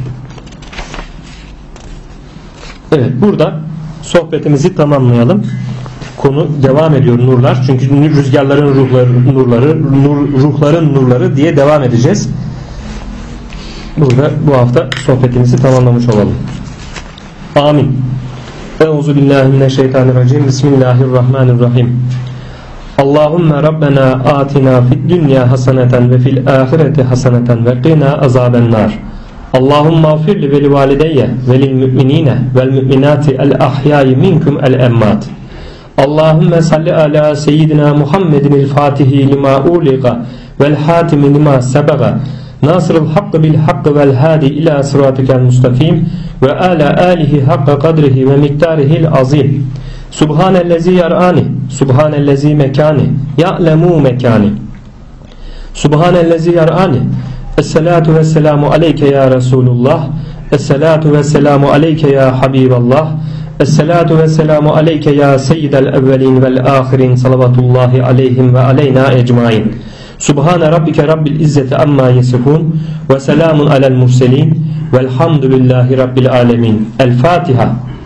Evet, burada sohbetimizi tamamlayalım. Konu devam ediyor, nurlar. Çünkü rüzgarların ruhların nurları diye devam edeceğiz. Burada bu hafta sohbetimizi tamamlamış olalım. Amin. Euzubillahimineşşeytanirracim. Bismillahirrahmanirrahim. Allahümme Rabbena atina fid dünya haseneten ve fil ahireti haseneten ve qina azabennar. Allahümme afirli ve li valideyye ve lil müminine vel müminati el ahyai minkum el emmat. Allahümme salli ala seyyidina Muhammedin el fatihi lima uliqa vel hatimi lima sebaga nasırıl hakkı bil hakkı vel hadi ila sıratikel mustakim ve ala alihi hakka kadrihi ve miktarihil azim. Subhanellezi yar'ani, subhanellezi mekani, ya'lemu mekani. Subhanellezi yar'ani. Esselatu vesselamu aleyke ya Resulullah. Esselatu vesselamu aleyke ya Habiballah. Esselatu vesselamu aleyke ya seyyidel evvelin vel ahirin. Salavatullahi aleyhim ve aleyna ecmain. Subhane rabbike rabbil izzeti amma yesifun ve selamun alel murselin velhamdülillahi rabbil alemin. El Fatiha.